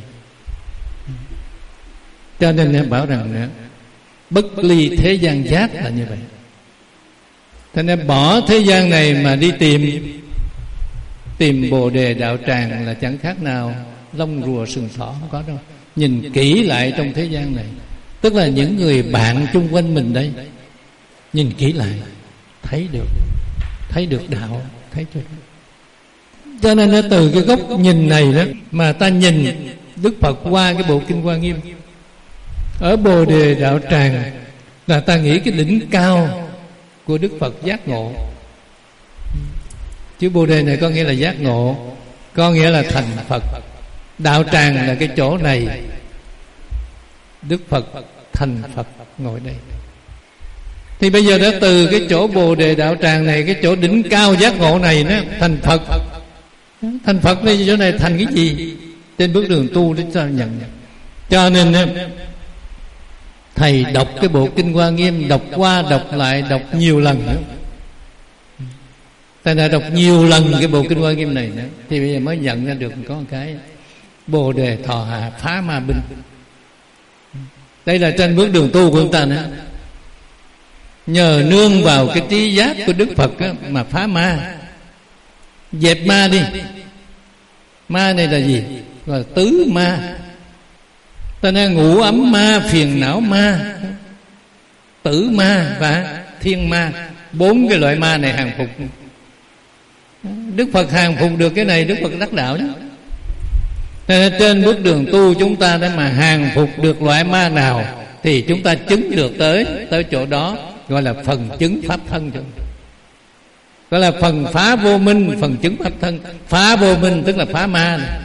Cho nên em bảo rằng bất ly thế gian giác là như vậy. Thế nên bỏ thế gian này mà đi tìm Tìm Bồ Đề Đạo Tràng là chẳng khác nào lông rùa sừng thỏ, không có đâu. Nhìn kỹ lại trong thế gian này, tức là những người bạn chung quanh mình đây, nhìn kỹ lại thấy được, thấy được đạo, thấy chưa? Cho nên nó từ cái góc nhìn này đó mà ta nhìn Đức Phật qua cái bộ Kinh Hoa Nghiêm. Ở Bồ Đề Đạo Tràng là ta nghĩ cái đỉnh cao của Đức Phật giác ngộ. Chữ Bồ Đề này có nghĩa là giác ngộ. có nghĩa là thành Phật. Đạo tràng là cái chỗ này, Đức Phật thành Phật ngồi đây. Thì bây giờ đã từ cái chỗ Bồ Đề Đạo Tràng này, cái chỗ đỉnh cao giác ngộ này nó thành Phật. Thành Phật đây chỗ này thành cái gì? Trên bước đường tu đến sao nhận. Cho nên thầy đọc cái bộ Kinh Hoa Nghiêm, đọc qua đọc lại, đọc nhiều lần nữa. Thầy đã đọc nhiều lần cái bộ Kinh Hoa Nghiêm này nữa, thì bây giờ mới nhận ra được có một cái Bồ Đề Thọ Hạ phá ma binh. Đây là trên bước đường tu của chúng ta nữa. Nhờ nương vào cái trí giác của Đức Phật á, mà phá ma, dẹp ma đi. Ma này là gì? Là tứ ma. Ta nói ngũ ấm ma, phiền não ma, tử ma và thiên ma. Bốn cái loại ma này hàng phục. Đức Phật hàng phục được cái này, Đức Phật đắc đạo chứ. Nên trên bước đường tu chúng ta để mà hàng phục được loại ma nào thì chúng ta chứng được tới tới chỗ đó, gọi là phần chứng pháp thân. Gọi là phần phá vô minh, phần chứng pháp thân. Phá vô minh tức là phá ma này.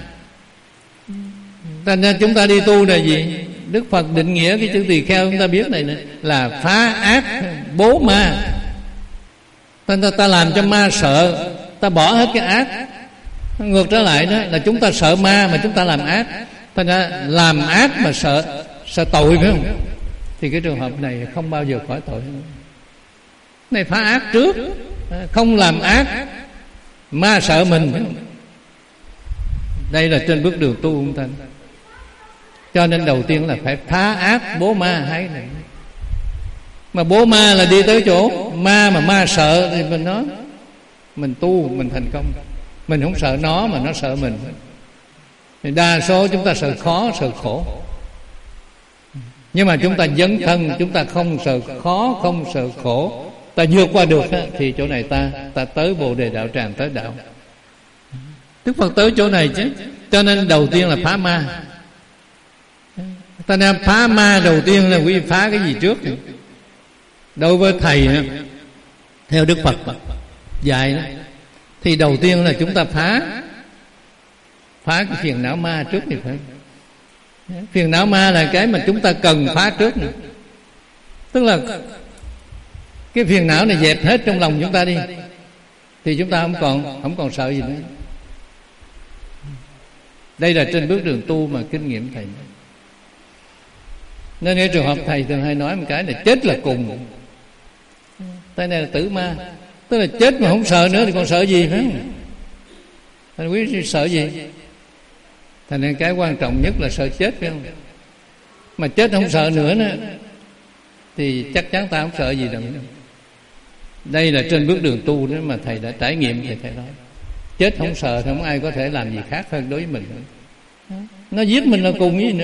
Thành ra chúng ta đi tu là gì? Đức Phật định nghĩa cái chữ tỳ kheo chúng ta biết này, này là phá ác bố ma. Thành ra ta làm cho ma sợ, ta bỏ hết cái ác. Ngược trở lại đó là chúng ta sợ ma mà chúng ta làm ác. Thành ra làm ác mà sợ sợ tội, phải không? Thì cái trường hợp này không bao giờ khỏi tội. Này phá ác trước, không làm ác, ma sợ mình. Đây là trên bước đường tu chúng ta. Cho nên đầu tiên là phải phá ác bố ma hay này. Mà bố ma là đi tới chỗ ma, mà ma sợ thì mình nói mình tu mình thành công. Mình không sợ nó mà nó sợ mình. Thì đa số chúng ta sợ khó, sợ khổ. Nhưng mà chúng ta dấn thân, chúng ta không sợ khó, không sợ khổ, ta vượt qua được thì chỗ này ta ta tới Bồ Đề Đạo Tràng, tới đạo. Đức Phật tới chỗ này chứ. Cho nên đầu tiên là phá ma. Ta nên phá ma đầu tiên là quý vị phá cái gì trước? Đối với thầy theo Đức Phật dạy thì đầu tiên là chúng ta phá phá cái phiền não ma trước thì phải. Phiền não ma là cái mà chúng ta cần phá trước nữa. Tức là cái phiền não này dẹp hết trong lòng chúng ta đi thì chúng ta không còn không còn sợ gì nữa. Đây là trên bước đường tu mà kinh nghiệm thầy. Nên cái trường hợp thầy thường hay nói một cái là chết là cùng. Cái này là tử ma. Tức là chết mà không sợ nữa thì còn sợ gì, phải không? Thành quý sợ gì? Thành nên cái quan trọng nhất là sợ chết, phải không? Mà chết không sợ nữa nữa thì chắc chắn ta không sợ gì đâu. Đây là trên bước đường tu đó mà thầy đã trải nghiệm thì thầy nói chết không sợ thì không ai có thể làm gì khác hơn đối với mình. Nó giết mình là cùng gì nữa.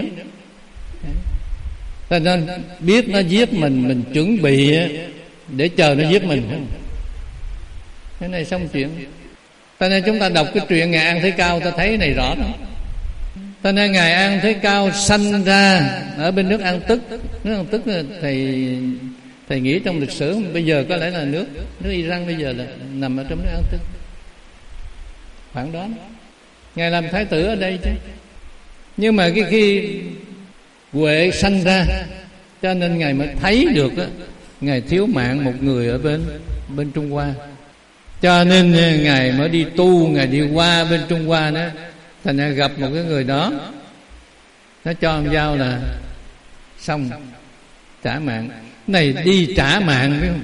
Cho nên biết nó giết mình, mình chuẩn bị để chờ nó giết mình, phải không? Cái này xong chuyện. Cho nên chúng ta đọc cái truyện Ngài An Thế Cao, ta thấy này rõ lắm. Cho nên Ngài An Thế Cao sanh ra ở bên nước An Tức. Nước An Tức thầy thầy nghĩ trong lịch sử bây giờ có lẽ là nước nước Iran bây giờ là nằm ở trong nước An Tức, khoảng đó. Ngài làm thái tử ở đây chứ. Nhưng mà cái khi Huệ sanh ra, cho nên Ngài mới thấy được đó, Ngài thiếu mạng một người ở bên bên Trung Hoa. Cho nên Ngài mới đi tu, Ngài đi qua bên Trung Hoa đó, thành ra gặp một cái người đó, nó cho ông giao là xong trả mạng. Này đi trả mạng, biết không?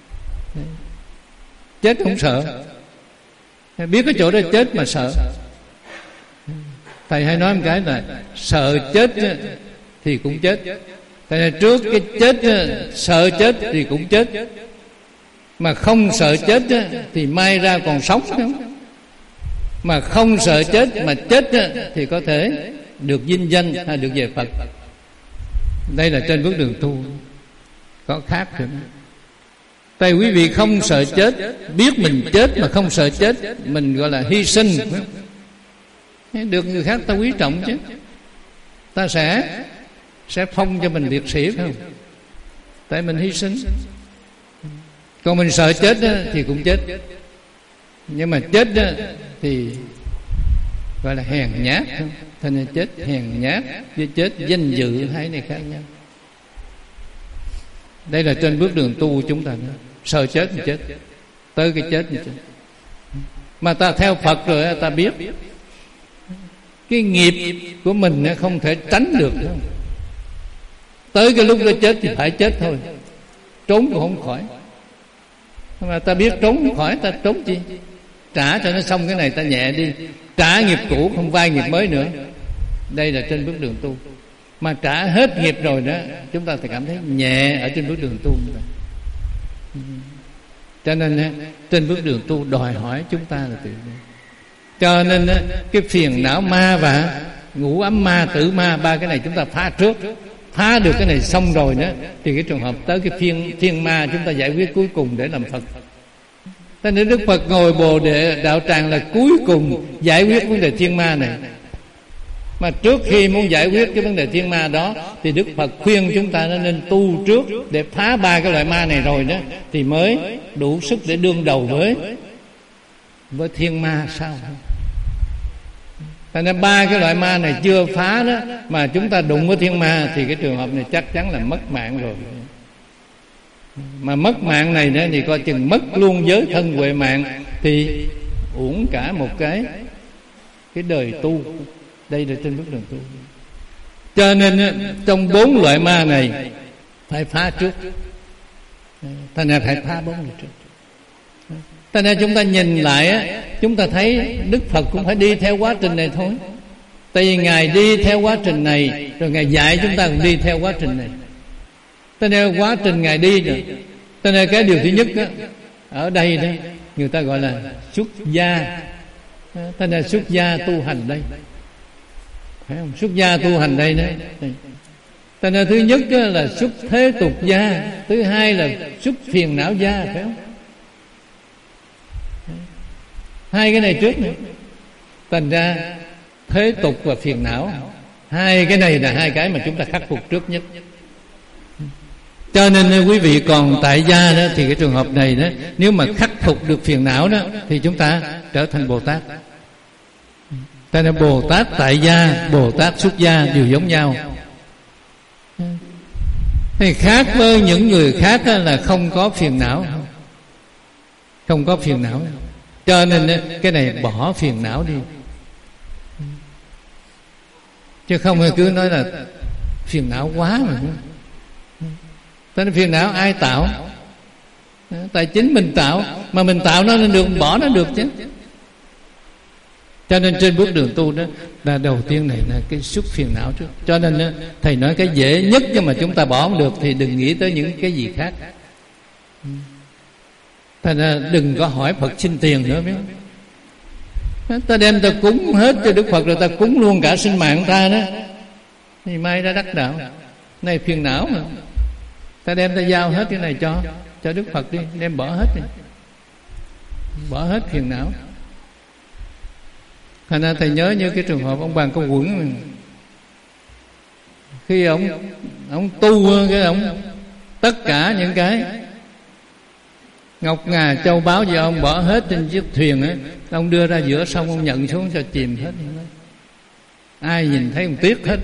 Chết không sợ. Biết cái chỗ đó chết mà sợ. Thầy hay nói một cái là sợ chết thì cũng chết. Tại nên trước cái chết sợ chết thì cũng chết, mà không sợ chết thì may ra còn sống, không? Mà không sợ chết mà chết thì có thể được vinh danh hay được về Phật. Đây là trên bước đường tu có khác rồi. Tại quý vị không sợ chết, biết mình chết mà không sợ chết, mình gọi là hy sinh, được người khác ta quý trọng chứ. Ta sẽ sẽ phong cho mình liệt sĩ, phải không? Tại mình hy sinh. Còn mình sợ chết đó, thì cũng chết. Nhưng mà chết đó, thì gọi là hèn nhát. Thành ra chết hèn nhát với chết danh dự hai này khác nhau. Đây là trên bước đường tu của chúng ta nữa. Sợ chết thì chết, tới cái chết thì chết. Mà ta theo Phật rồi ta biết cái nghiệp của mình không thể tránh được nữa. Tới cái lúc đó chết thì phải chết thôi, trốn cũng không khỏi. Mà ta biết trốn không khỏi, ta trốn chi? Trả cho nó xong cái này ta nhẹ đi, trả nghiệp cũ không vay nghiệp mới nữa. Đây là trên bước đường tu. Mà trả hết nghiệp rồi đó, chúng ta thì cảm thấy nhẹ ở trên bước đường tu. Cho nên trên bước đường tu đòi hỏi chúng ta là tự nhiên. Cho nên cái phiền não ma và ngũ ấm ma, tử ma, ba cái này chúng ta phá trước. Phá được cái này xong rồi đó, thì cái trường hợp tới cái phiên thiên ma chúng ta giải quyết cuối cùng để làm Phật. Thế nên Đức Phật ngồi Bồ Đề Đạo Tràng là cuối cùng giải quyết vấn đề thiên ma này. Mà trước khi muốn giải quyết cái vấn đề thiên ma đó, thì Đức Phật khuyên chúng ta nên tu trước để phá ba cái loại ma này rồi đó, thì mới đủ sức để đương đầu với với thiên ma sao. Thành ra ba cái loại ma này chưa phá đó, mà chúng ta đụng với thiên ma, thì cái trường hợp này chắc chắn là mất mạng rồi. Mà mất mạng này nữa thì coi chừng mất luôn giới thân huệ mạng, thì uổng cả một cái cái đời tu. Đây là trên bước đường tu. Cho nên trong bốn loại ma này phải phá trước. Thành ra phải phá bốn loại trước. Thành ra chúng ta nhìn lại, chúng ta thấy Đức Phật cũng phải đi theo quá trình này thôi. Tại vì Ngài đi theo quá trình này, rồi Ngài dạy chúng ta cũng đi theo quá trình này. Cho nên quá trình Ngài đi rồi. Cho nên cái điều thứ nhất đó, ở đây đó, người ta gọi là xuất gia. Cho nên xuất gia tu hành đây, phải không? Xuất gia tu hành đây đó. Cho nên thứ nhất là xuất thế tục gia, thứ hai là xuất phiền não gia, phải không? Hai cái này trước nữa. Thành ra thế tục và phiền não, hai cái này là hai cái mà chúng ta khắc phục trước nhất. Cho nên quý vị còn tại gia đó, thì cái trường hợp này đó, nếu mà khắc phục được phiền não đó, thì chúng ta trở thành Bồ Tát. Cho nên Bồ Tát tại gia, Bồ Tát xuất gia đều giống nhau. Thì khác với những người khác là không có phiền não, không có phiền não. Cho nên cái này bỏ phiền não đi, chứ không cứ nói là phiền não quá mà. Cho nên phiền não ai tạo? Tại chính mình tạo. Mà mình tạo nó nên được, bỏ nó được chứ. Cho nên trên bước đường tu đó là đầu tiên này là cái xuất phiền não trước. Cho nên đó, thầy nói cái dễ nhất nhưng mà chúng ta bỏ không được thì đừng nghĩ tới những cái gì khác. Thành ra đừng có hỏi Phật xin tiền nữa, biết không? Ta đem ta cúng hết cho Đức Phật rồi ta cúng luôn cả sinh mạng ta đó, thì mai ra đắc đạo. Này phiền não mà, ta đem ta giao hết cái này cho cho Đức Phật đi, đem bỏ hết đi, bỏ hết phiền não. Thành ra thầy nhớ như cái trường hợp ông Bàn Công Quẩn, khi ông ông tu cái ông tất cả những cái ngọc ngà châu báu gì ông bỏ hết trên chiếc thuyền á, ông đưa ra giữa sông, ông nhận xuống cho chìm hết. Ai nhìn thấy ông tiếc hết.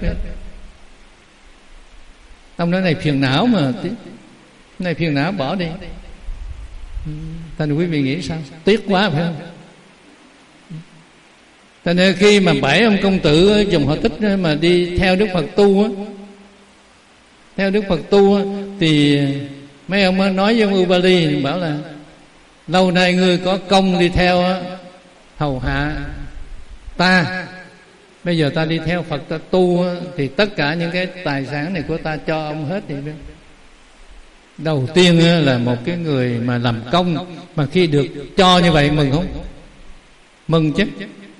Ông nói này phiền não mà, này phiền não bỏ đi. Thành quý vị nghĩ sao? Tiếc quá phải không? Thành nên khi mà bảy ông công tử dòng họ Tích mà đi theo Đức Phật tu á, theo Đức Phật tu á, thì mấy ông nói với ông Ubali bảo là lâu nay ngươi có công đi theo á, hầu hạ ta, bây giờ ta đi theo Phật ta tu á, thì tất cả những cái tài sản này của ta cho ông hết. Thì đầu tiên á, là một cái người mà làm công mà khi được cho như vậy mừng không? Mừng chứ.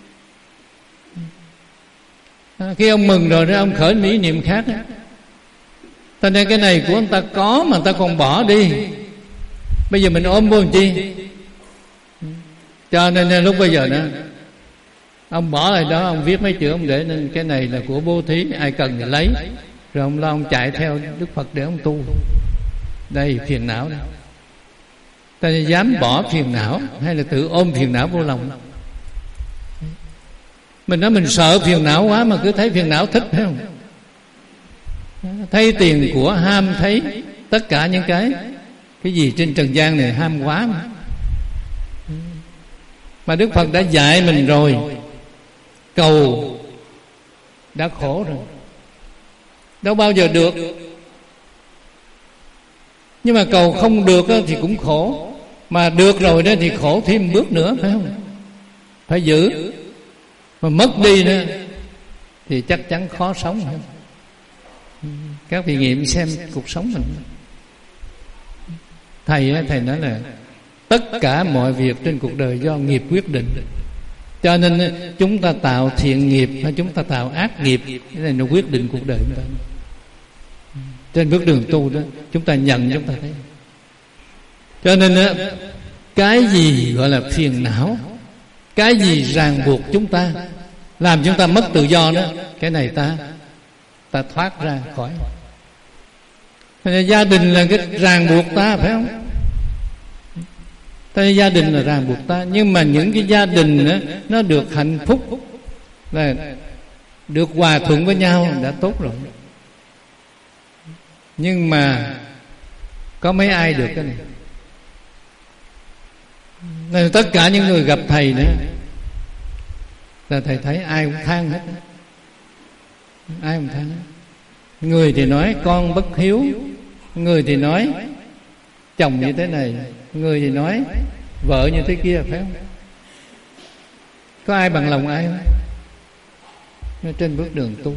Khi ông mừng rồi đó, ông khởi mỹ niệm khác đó. Cho nên cái này của ông ta có mà người ta còn bỏ đi, bây giờ mình ôm vô làm chi? Cho nên lúc bây giờ đó ông bỏ lại đó, ông viết mấy chữ, ông để nên cái này là của bố thí, ai cần thì lấy. Rồi ông lo ông chạy theo Đức Phật để ông tu. Đây phiền não đây. Ta dám bỏ phiền não hay là tự ôm phiền não vô lòng? Mình nói mình sợ phiền não quá mà cứ thấy phiền não thích, phải không? Thấy tiền của, ham thấy tất cả những cái cái gì trên trần gian này ham quá mà. Mà Đức Phật đã dạy mình rồi, cầu đã khổ rồi, đâu bao giờ được. Nhưng mà cầu không được thì cũng khổ, mà được rồi đó thì khổ thêm bước nữa, phải không? Phải giữ, mà mất đi nữa thì chắc chắn khó sống. Các vị nghiệm xem cuộc sống mình. Thầy thầy nói là tất cả mọi việc trên cuộc đời do nghiệp quyết định. Cho nên chúng ta tạo thiện nghiệp hay chúng ta tạo ác nghiệp, cái này nó quyết định cuộc đời chúng ta. Trên bước đường tu đó, chúng ta nhận, chúng ta thấy. Cho nên cái gì gọi là phiền não, cái gì ràng buộc chúng ta, làm chúng ta mất tự do đó, cái này ta ta thoát ra khỏi. Gia đình là cái ràng buộc ta, phải không? Tại gia đình là ràng buộc ta. Nhưng mà những cái gia đình đó, nó được hạnh phúc, là được hòa thuận với nhau đã tốt rồi. Nhưng mà có mấy ai được cái này? Nên tất cả những người gặp thầy nữa là thầy thấy ai cũng than hết. Ai cũng than hết. Người thì nói con bất hiếu, người thì nói chồng như thế này, người thì nói vợ như thế kia, phải không? Có ai bằng lòng ai không? Trên bước đường tu,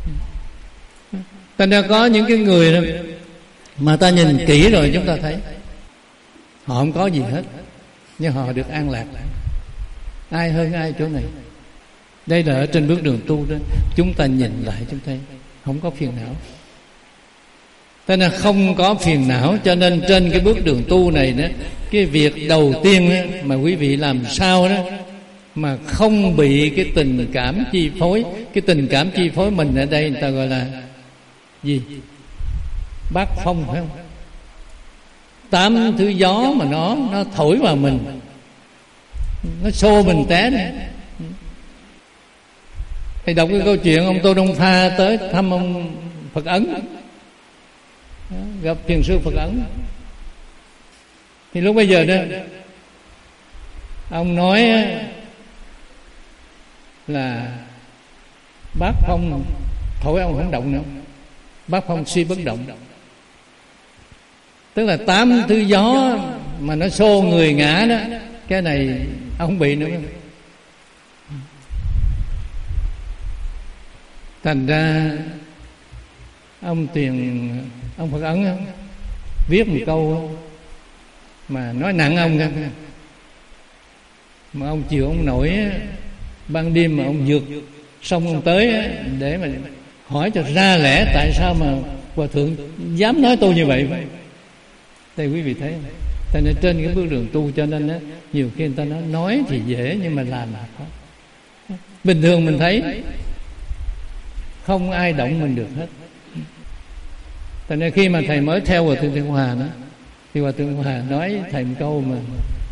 ta đã có những cái người đó, mà ta nhìn kỹ rồi chúng ta thấy họ không có gì hết, nhưng họ được an lạc. Ai hơn ai chỗ này? Đây là ở trên bước đường tu đó. Chúng ta nhìn lại chúng ta không có phiền não. Thế nên không có phiền não. Cho nên trên cái bước đường tu này đó, cái việc đầu tiên đó, mà quý vị làm sao đó mà không bị cái tình cảm chi phối. Cái tình cảm chi phối mình ở đây người ta gọi là gì? Bát phong, phải không? Tám thứ gió mà nó nó thổi vào mình, nó xô mình té này. Thầy đọc cái câu chuyện ông Tô Đông Pha tới thăm ông Phật Ấn, gặp thiền sư Phật Ấn. Thì lúc bây giờ đó ông nói là bát phong thổi ông không động nữa, bát phong suy bất động. Tức là tám thứ gió mà nó xô người ngã đó, cái này ông không bị nữa. Thành ra ông tiền ông Phật Ấn viết một câu mà nói nặng ông ra, mà ông chịu ông nổi ban đêm mà ông vượt xong ông tới để mà hỏi cho ra lẽ tại sao mà hòa thượng dám nói tôi như vậy. Đây quý vị thấy không? Cho nên trên cái bước đường tu, cho nên đó, nhiều khi người ta nói nói thì dễ nhưng mà làm là khó. Bình thường mình thấy không ai động mình được hết. Cho nên khi mà thầy mới theo Hòa Thượng Thiện Hòa đó, thì Hòa Thượng Hòa nói thầy một câu mà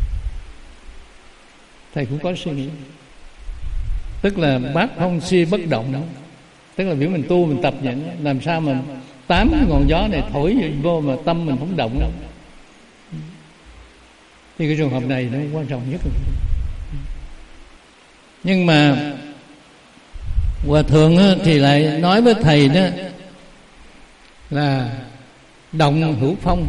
thầy cũng có suy nghĩ. Tức là bát phong suy bất động đó. Tức là biểu mình tu, mình tập vậy đó, làm sao mà tám cái ngọn gió này thổi vô mà tâm mình không động đâu. Thì cái trường hợp này nó quan trọng nhất. Nhưng mà Hòa Thượng thì lại nói với thầy đó là động hữu phong,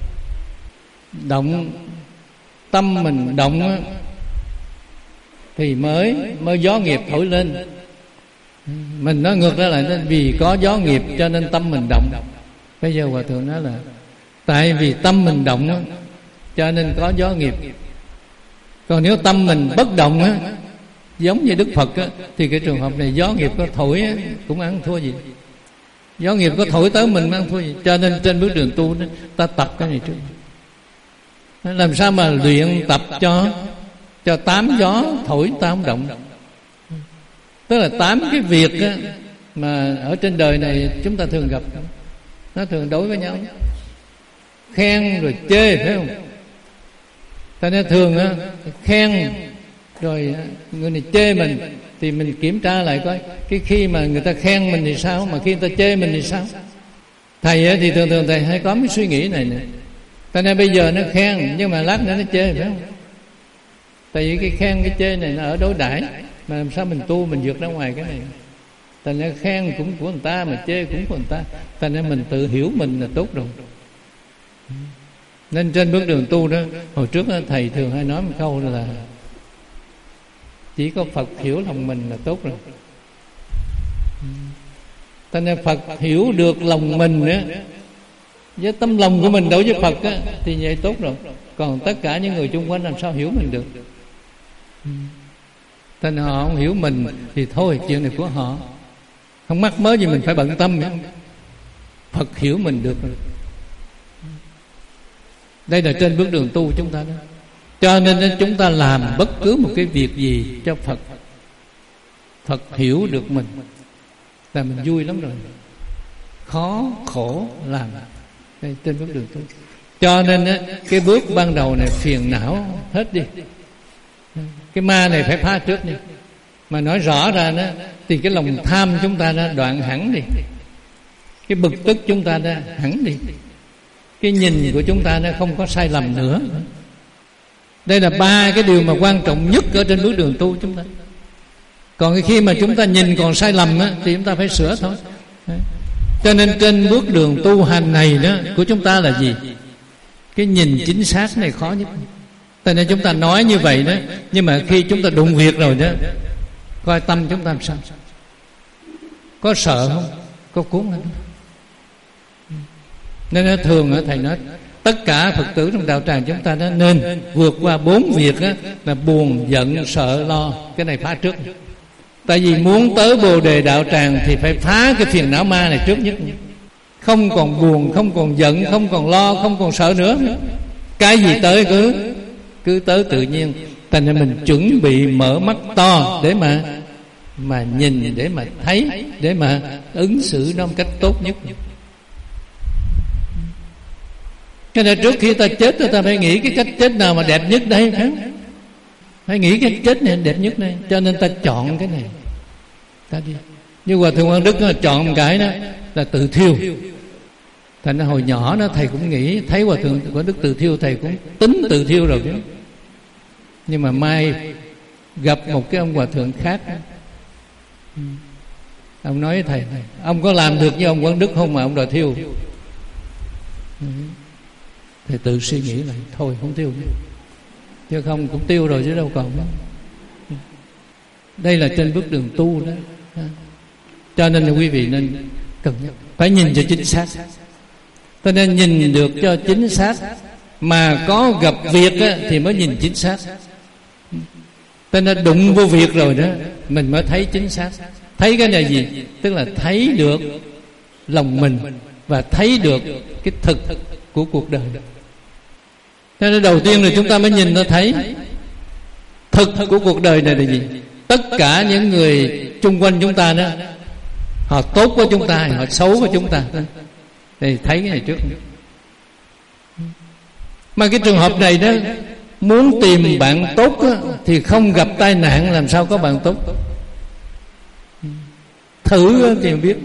động tâm mình động thì mới mới gió nghiệp thổi lên. Mình nói ngược ra lại, vì có gió nghiệp cho nên tâm mình động. Bây giờ Hòa Thượng nói là tại vì tâm mình động cho nên có gió nghiệp. Còn nếu tâm mình bất động á, giống như Đức Phật á, thì cái trường hợp này gió nghiệp có thổi á, cũng ăn thua gì. Gió nghiệp có thổi tới mình ăn thua gì. Cho nên trên bước đường tu đó, ta tập cái này trước. Làm sao mà luyện tập cho cho tám gió thổi ta không động. Tức là tám cái việc á, mà ở trên đời này chúng ta thường gặp, nó thường đối với nhau, khen rồi chê, phải không? Ta nên thường á, khen rồi người này chê mình Thì mình kiểm tra lại coi, cái khi mà người ta khen mình thì sao, mà khi người ta chê mình thì sao. Thầy ấy, thì thường thường thầy hay có cái suy nghĩ này nè. Tại nên bây giờ nó khen, nhưng mà lát nữa nó chê, phải không? Tại vì cái khen cái chê này nó ở đối đãi, mà làm sao mình tu mình vượt ra ngoài cái này. Tại nên khen cũng của người ta, mà chê cũng của người ta. Tại nên mình tự hiểu mình là tốt rồi. Nên trên bước đường tu đó, hồi trước đó, thầy thường hay nói một câu là chỉ có Phật hiểu lòng mình là tốt rồi. Cho nên Phật hiểu được lòng mình á, với tấm lòng của mình đối với Phật á, thì vậy tốt rồi. Còn tất cả những người xung quanh làm sao hiểu mình được. Cho nên họ không hiểu mình thì thôi, chuyện này của họ, không mắc mớ gì mình phải bận tâm nữa. Phật hiểu mình được rồi. Đây là trên bước đường tu chúng ta đó. Cho nên chúng ta làm bất cứ một cái việc gì cho Phật, Phật hiểu được mình là mình vui lắm rồi. Khó khổ làm. Đây trên bước đường tu. Cho nên cái bước ban đầu này phiền não hết đi. Cái ma này phải phá trước đi. Mà nói rõ ra đó, thì cái lòng tham chúng ta đã đoạn hẳn đi. Cái bực tức chúng ta đã hẳn đi. Cái nhìn của chúng ta nó không có sai lầm nữa. Đây là ba cái điều mà quan trọng nhất ở trên bước đường tu chúng ta. Còn khi mà chúng ta nhìn còn sai lầm á, thì chúng ta phải sửa thôi. Cho nên trên bước đường tu hành này đó của chúng ta là gì? Cái nhìn chính xác này khó nhất. Cho nên chúng ta nói như vậy đó, nhưng mà khi chúng ta đụng việc rồi đó, coi tâm chúng ta làm sao? Có sợ không? Có cuốn không? Nên thường thầy nói tất cả Phật tử trong đạo tràng chúng ta đó nên vượt qua bốn việc đó, là buồn, giận, sợ, lo. Cái này phá trước. Tại vì muốn tới Bồ Đề đạo tràng thì phải phá cái phiền não ma này trước nhất. Không còn buồn, không còn giận, không còn lo, không còn sợ nữa. Cái gì tới cứ cứ tới tự nhiên. Thành ra mình chuẩn bị mở mắt to để mà mà nhìn, để mà thấy, để mà ứng xử nó một cách tốt nhất. Cho nên trước khi ta chết, ta phải nghĩ cái cách chết nào mà đẹp nhất đây, phải không? Phải nghĩ cái chết này đẹp nhất đây. Cho nên ta chọn cái này, ta đi. Như Hòa Thượng Quang Đức nó chọn một cái đó là tự thiêu. Thành ra hồi nhỏ đó thầy cũng nghĩ, thấy Hòa Thượng Quang Đức tự thiêu, thầy cũng tính tự thiêu rồi chứ. Nhưng mà mai gặp một cái ông Hòa Thượng khác, ông nói với thầy, ông có làm được như ông Quang Đức không mà ông đòi thiêu. Thầy tự suy nghĩ lại, thôi không tiêu nữa. Chứ không cũng tiêu rồi chứ đâu còn nữa. Đây là trên bước đường tu đó. Cho nên là quý vị nên cần phải nhìn cho chính xác. Cho nên nhìn được cho chính xác. Mà có gặp việc á, thì mới nhìn chính xác. Cho nên đụng vô việc rồi đó, mình mới thấy chính xác. Thấy cái này gì? Tức là thấy được lòng mình, và thấy được cái thực của cuộc đời. Cho nên đầu tiên là chúng ta mới nhìn nó thấy thực của cuộc đời này là gì. Tất cả những người chung quanh chúng ta đó, họ tốt với chúng ta, họ xấu với chúng ta, thì thấy cái này trước. Mà cái trường hợp này đó, muốn tìm bạn tốt đó, thì không gặp tai nạn làm sao có bạn tốt. Thử đó, thì biết.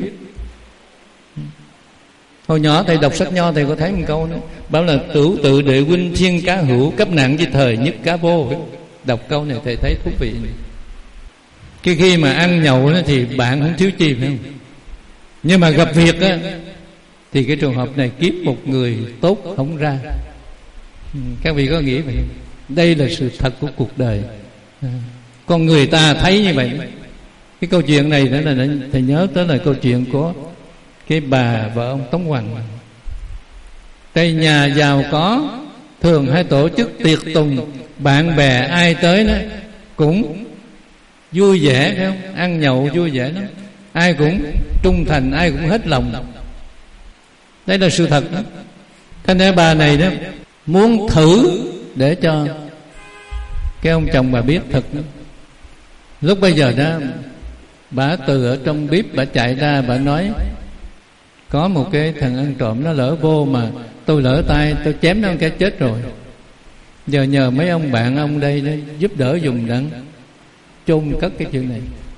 Hồi nhỏ thầy đọc sách Nho, thầy có thấy một câu nữa, bảo là tửu tự đệ huynh thiên cá hữu, cấp nạn với thời nhất cá vô. Đọc câu này thầy thấy thú vị này. Cái khi mà ăn nhậu đó, thì bạn không thiếu chi, phải không? Nhưng mà gặp việc đó, thì cái trường hợp này kiếm một người tốt không ra. Các vị có nghĩ vậy? Đây là sự thật của cuộc đời. Con người ta thấy như vậy. Cái câu chuyện này đó là thầy nhớ tới là câu chuyện của cái bà vợ ông Tống Hoằng. Đây nhà giàu có, thường hay tổ chức tiệc tùng, bạn bè ai tới đó cũng vui vẻ, phải không? Ăn nhậu vui vẻ lắm, ai cũng trung thành, ai cũng hết lòng. Đây là sự thật đó. Thế nên bà này đó muốn thử để cho cái ông chồng bà biết thật đó. Lúc bây giờ đó, bà từ ở trong bếp bà chạy ra, bà nói có một cái thằng ăn trộm nó lỡ vô, mà tôi lỡ tay tôi chém nó cái chết rồi. Giờ nhờ mấy ông bạn ông đây đó giúp đỡ dùng đặng chôn cất cái chuyện này.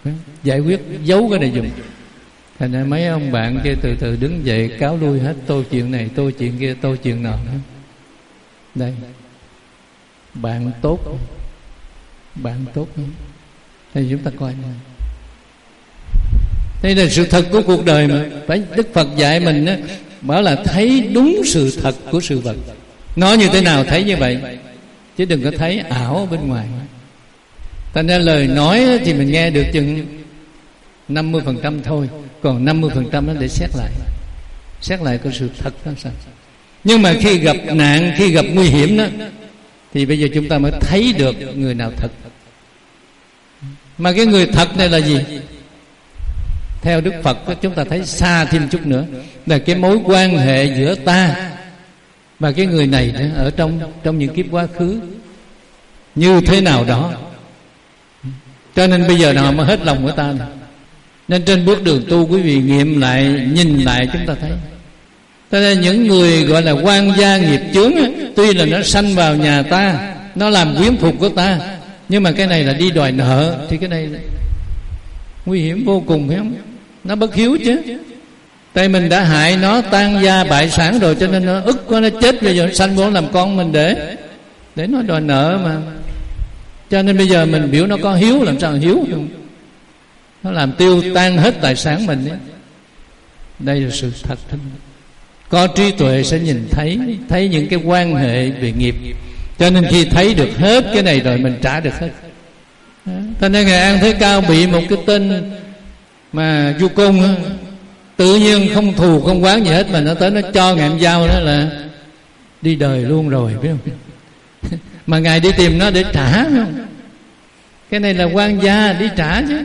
giải quyết giấu cái này dùm. Thành ra mấy ông bạn kia từ từ đứng dậy cáo lui hết, tôi chuyện này, tôi chuyện kia, tôi chuyện nọ. Đây, bạn tốt, bạn tốt. Thì chúng ta coi này. Đây là sự thật của cuộc đời mà. Phải Đức Phật dạy mình á, bảo là thấy đúng sự thật của sự vật. Nói như thế nào thấy như vậy, chứ đừng có thấy ảo ở bên ngoài. Thành ra lời nói thì mình nghe được chừng năm mươi phần trăm thôi, còn năm mươi phần trăm nó để xét lại, xét lại cái sự thật đó sao. Nhưng mà khi gặp nạn, khi gặp nguy hiểm đó, thì bây giờ chúng ta mới thấy được người nào thật. Mà cái người thật này là gì? Theo Đức Phật chúng ta thấy xa thêm chút nữa, là cái mối quan hệ giữa ta và cái người này nữa, ở trong trong những kiếp quá khứ như thế nào đó. Cho nên bây giờ nào mà hết lòng của ta này. Nên trên bước đường tu, quý vị nghiệm lại, nhìn lại chúng ta thấy. Cho nên những người gọi là quan gia nghiệp chướng á, tuy là nó sanh vào nhà ta, nó làm quyến phục của ta, nhưng mà cái này là đi đòi nợ, thì cái này nguy hiểm vô cùng, phải không? Nó bất hiếu chứ. Tại mình đã hại nó tan gia bại sản rồi, cho nên nó ức quá, nó chết, bây giờ nó sanh vô làm con mình để để nó đòi nợ mà. Cho nên bây giờ mình biểu nó có hiếu, làm sao hiếu không? Nó làm tiêu tan hết tài sản mình ấy. Đây là sự thật. Có trí tuệ sẽ nhìn thấy, thấy những cái quan hệ về nghiệp. Cho nên khi thấy được hết cái này rồi, mình trả được hết. Cho nên Ngài An Thế Cao bị một cái tên mà Du Côn á, tự nhiên không thù không oán gì hết, mà nó tới nó cho Ngài em Giao đó là đi đời luôn rồi, biết không? Mà Ngài đi tìm nó để trả, phải không? Cái này là quan gia đi trả chứ.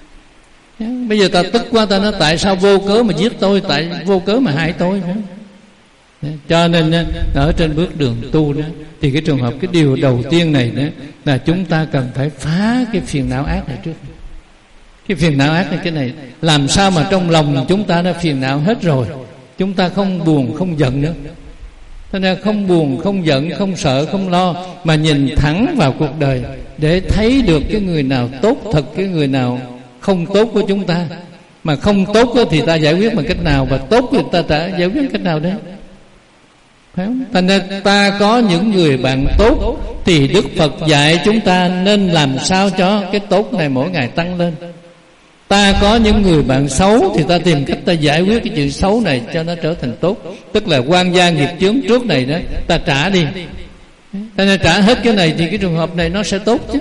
Bây giờ ta tức quá, ta nói tại sao vô cớ mà giết tôi, tại vô cớ mà hại tôi, phải không? Cho nên ở trên bước đường tu đó, thì cái trường hợp, cái điều đầu tiên này đó là chúng ta cần phải phá cái phiền não ác này trước. Cái phiền não ác này, cái này làm sao mà trong lòng chúng ta đã phiền não hết rồi, chúng ta không buồn không giận nữa. Cho nên không buồn không giận, không sợ không lo, mà nhìn thẳng vào cuộc đời để thấy được cái người nào tốt thật, cái người nào không tốt của chúng ta. Mà không tốt thì ta giải quyết bằng cách nào, và tốt thì ta trả giải quyết bằng cách nào đấy, phải không? Thành ra ta có những người bạn tốt, thì Đức Phật dạy chúng ta nên làm sao cho cái tốt này mỗi ngày tăng lên. Ta có những người bạn xấu, thì ta tìm cách ta giải quyết cái chuyện xấu này cho nó trở thành tốt. Tức là quan gia nghiệp chướng trước này đó, ta trả đi. Ta nên trả hết cái này thì cái trường hợp này nó sẽ tốt chứ.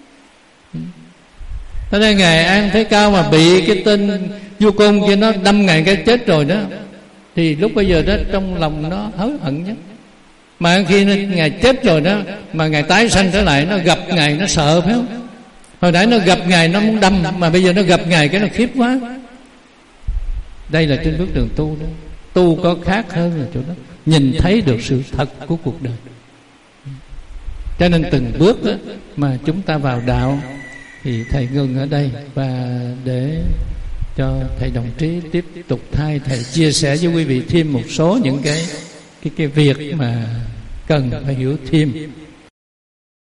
Cho nên Ngài An Thế Cao mà bị cái tên Du Côn kia nó đâm Ngài cái chết rồi đó, thì lúc bây giờ đó trong lòng nó hối hận chứ. Mà khi nó, Ngài chết rồi đó, mà Ngài tái sanh trở lại, nó gặp Ngài nó sợ, phải không? Hồi nãy nó gặp Ngài nó muốn đâm, mà bây giờ nó gặp Ngài cái nó khiếp quá. Đây là trên bước đường tu đó. Tu có khác hơn là chỗ đó, nhìn thấy được sự thật của cuộc đời. Cho nên từng bước đó, mà chúng ta vào đạo, thì thầy ngừng ở đây, và để cho thầy Đồng Trí tiếp tục thay thầy chia sẻ với quý vị thêm một số những cái cái cái việc mà cần phải hiểu thêm.